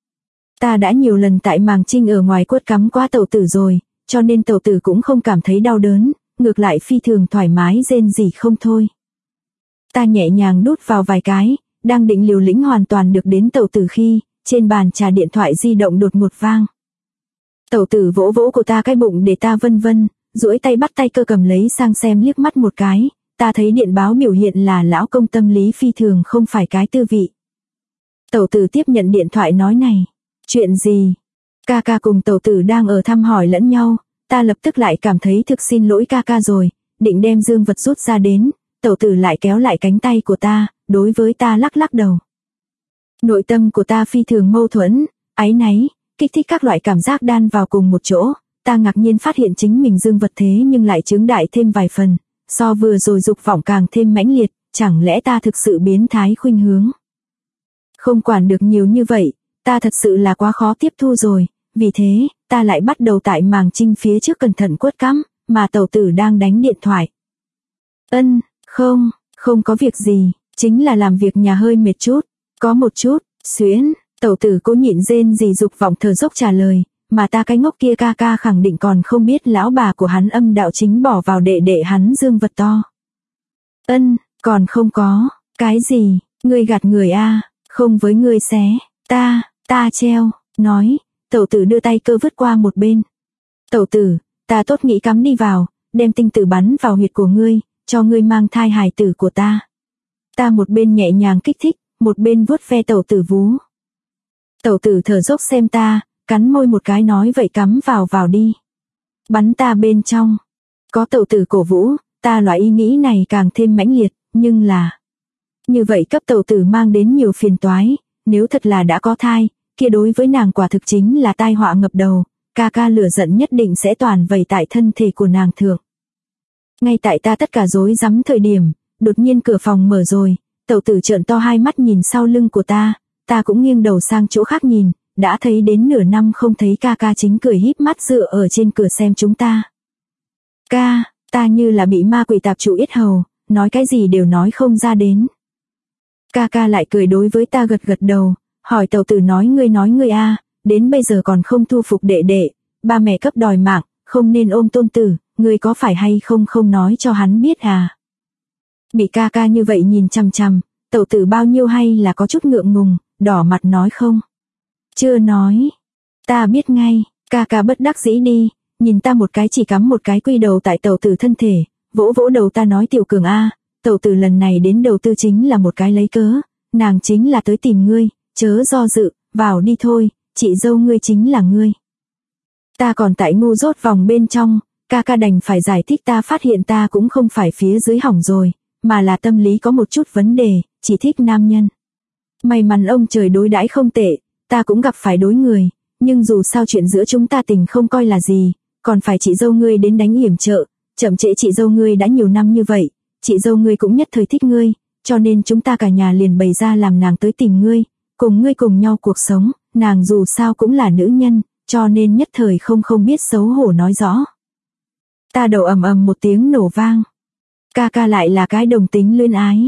Ta đã nhiều lần tại màng trinh ở ngoài quất cắm qua tẩu tử rồi, cho nên tẩu tử cũng không cảm thấy đau đớn, ngược lại phi thường thoải mái rên rỉ không thôi. Ta nhẹ nhàng đút vào vài cái, đang định liều lĩnh hoàn toàn được đến tẩu tử khi, trên bàn trà điện thoại di động đột ngột vang. Tẩu tử vỗ vỗ của ta cái bụng để ta vân vân, duỗi tay bắt tay cơ cầm lấy sang xem liếc mắt một cái, ta thấy điện báo biểu hiện là lão công tâm lý phi thường không phải cái tư vị. Tẩu tử tiếp nhận điện thoại nói này, chuyện gì? Ca ca cùng tẩu tử đang ở thăm hỏi lẫn nhau, ta lập tức lại cảm thấy thực xin lỗi ca ca rồi, định đem dương vật rút ra đến, tẩu tử lại kéo lại cánh tay của ta, đối với ta lắc lắc đầu. Nội tâm của ta phi thường mâu thuẫn, áy náy, kích thích các loại cảm giác đan vào cùng một chỗ, ta ngạc nhiên phát hiện chính mình dương vật thế nhưng lại chứng đại thêm vài phần, so vừa rồi dục vọng càng thêm mãnh liệt, chẳng lẽ ta thực sự biến thái khuynh hướng. Không quản được nhiều như vậy, ta thật sự là quá khó tiếp thu rồi, vì thế, ta lại bắt đầu tại màng trinh phía trước cẩn thận quất cắm, mà tẩu tử đang đánh điện thoại. Không có việc gì, chính là làm việc nhà hơi mệt chút, có một chút, xuyến, tẩu tử cố nhịn rên rỉ dục vọng thở dốc trả lời, mà ta cái ngốc kia ca ca khẳng định còn không biết lão bà của hắn âm đạo chính bỏ vào đệ hắn dương vật to. Còn không có, cái gì, ngươi gạt người a, không với ngươi xé, ta treo, nói, tẩu tử đưa tay cơ vứt qua một bên. Tẩu tử, ta tốt nghĩ cắm đi vào, đem tinh tử bắn vào huyệt của ngươi, cho ngươi mang thai hài tử của ta. Ta một bên nhẹ nhàng kích thích, một bên vuốt ve tẩu tử vú. Tẩu tử thở dốc xem ta, cắn môi một cái nói vậy cắm vào đi. Bắn ta bên trong. Có tẩu tử cổ vũ, ta loại ý nghĩ này càng thêm mãnh liệt, nhưng là... Như vậy cấp tẩu tử mang đến nhiều phiền toái, nếu thật là đã có thai, kia đối với nàng quả thực chính là tai họa ngập đầu, ca ca lửa giận nhất định sẽ toàn vẩy tại thân thể của nàng thượng. Ngay tại ta tất cả rối rắm thời điểm, đột nhiên cửa phòng mở rồi, tẩu tử trợn to hai mắt nhìn sau lưng của ta cũng nghiêng đầu sang chỗ khác nhìn, đã thấy đến nửa năm không thấy ca ca chính cười híp mắt dựa ở trên cửa xem chúng ta. Ta như là bị ma quỷ tạp trụ yết hầu, nói cái gì đều nói không ra đến. Ca ca lại cười đối với ta gật gật đầu, hỏi tẩu tử nói ngươi a, đến bây giờ còn không thu phục đệ đệ, ba mẹ cấp đòi mạng, không nên ôm tôn tử, ngươi có phải hay không nói cho hắn biết à. Bị ca ca như vậy nhìn chằm chằm, tẩu tử bao nhiêu hay là có chút ngượng ngùng, đỏ mặt nói không. Chưa nói. Ta biết ngay, ca ca bất đắc dĩ đi, nhìn ta một cái chỉ cắm một cái quy đầu tại tẩu tử thân thể, vỗ vỗ đầu ta nói tiểu cường a, tẩu tử lần này đến đầu tư chính là một cái lấy cớ, nàng chính là tới tìm ngươi, chớ do dự, vào đi thôi, chị dâu ngươi chính là ngươi. Ta còn tại ngu dốt vòng bên trong, ca ca đành phải giải thích ta phát hiện ta cũng không phải phía dưới hỏng rồi, mà là tâm lý có một chút vấn đề, chỉ thích nam nhân. May mắn ông trời đối đãi không tệ, ta cũng gặp phải đối người, nhưng dù sao chuyện giữa chúng ta tình không coi là gì, còn phải chị dâu ngươi đến đánh yểm trợ, chậm trễ chị dâu ngươi đã nhiều năm như vậy, chị dâu ngươi cũng nhất thời thích ngươi, cho nên chúng ta cả nhà liền bày ra làm nàng tới tìm ngươi, cùng ngươi cùng nhau cuộc sống, nàng dù sao cũng là nữ nhân, cho nên nhất thời không biết xấu hổ nói rõ. Ta đầu ầm ầm một tiếng nổ vang. Ca ca lại là cái đồng tính luyến ái.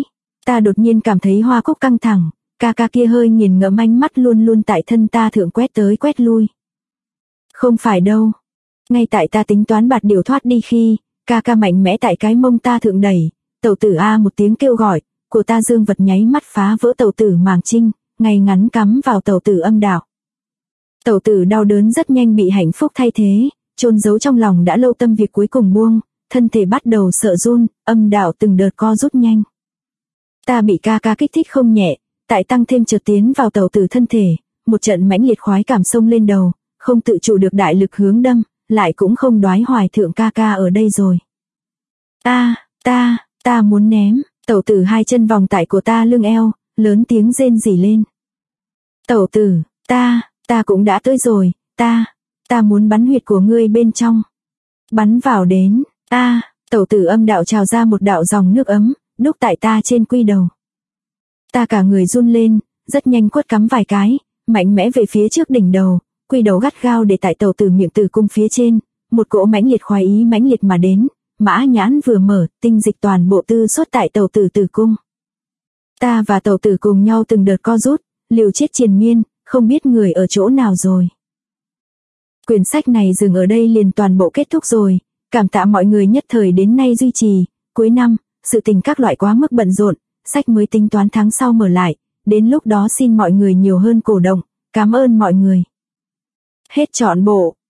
Ta đột nhiên cảm thấy hoa cúc căng thẳng, ca ca kia hơi nghiền ngẫm ánh mắt luôn luôn tại thân ta thượng quét tới quét lui. Không phải đâu. Ngay tại ta tính toán bạt điều thoát đi khi, ca ca mạnh mẽ tại cái mông ta thượng đẩy, tẩu tử a một tiếng kêu gọi, của ta dương vật nháy mắt phá vỡ tẩu tử màng trinh, ngay ngắn cắm vào tẩu tử âm đạo. Tẩu tử đau đớn rất nhanh bị hạnh phúc thay thế, chôn giấu trong lòng đã lâu tâm việc cuối cùng buông, thân thể bắt đầu sợ run, âm đạo từng đợt co rút nhanh. Ta bị ca ca kích thích không nhẹ, tại tăng thêm chợt tiến vào tẩu tử thân thể, một trận mãnh liệt khoái cảm xông lên đầu, không tự chủ được đại lực hướng đâm, lại cũng không đoái hoài thượng ca ca ở đây rồi. Ta muốn ném, tẩu tử hai chân vòng tại của ta lưng eo, lớn tiếng rên rỉ lên. Tẩu tử, ta cũng đã tới rồi, ta muốn bắn huyệt của ngươi bên trong. Bắn vào đến, tẩu tử âm đạo trào ra một đạo dòng nước ấm, đúc tại ta trên quy đầu. Ta cả người run lên, rất nhanh quất cắm vài cái, mạnh mẽ về phía trước đỉnh đầu, quy đầu gắt gao để tại tẩu tử miệng tử cung phía trên, một cỗ mãnh liệt khoái ý mãnh liệt mà đến, mã nhãn vừa mở, tinh dịch toàn bộ tư xuất tại tẩu tử tử cung. Ta và tẩu tử cùng nhau từng đợt co rút, liều chết triền miên, không biết người ở chỗ nào rồi. Quyển sách này dừng ở đây liền toàn bộ kết thúc rồi, cảm tạ mọi người nhất thời đến nay duy trì, cuối năm, sự tình các loại quá mức bận rộn, sách mới tính toán tháng sau mở lại, đến lúc đó xin mọi người nhiều hơn cổ động, cảm ơn mọi người. Hết trọn bộ.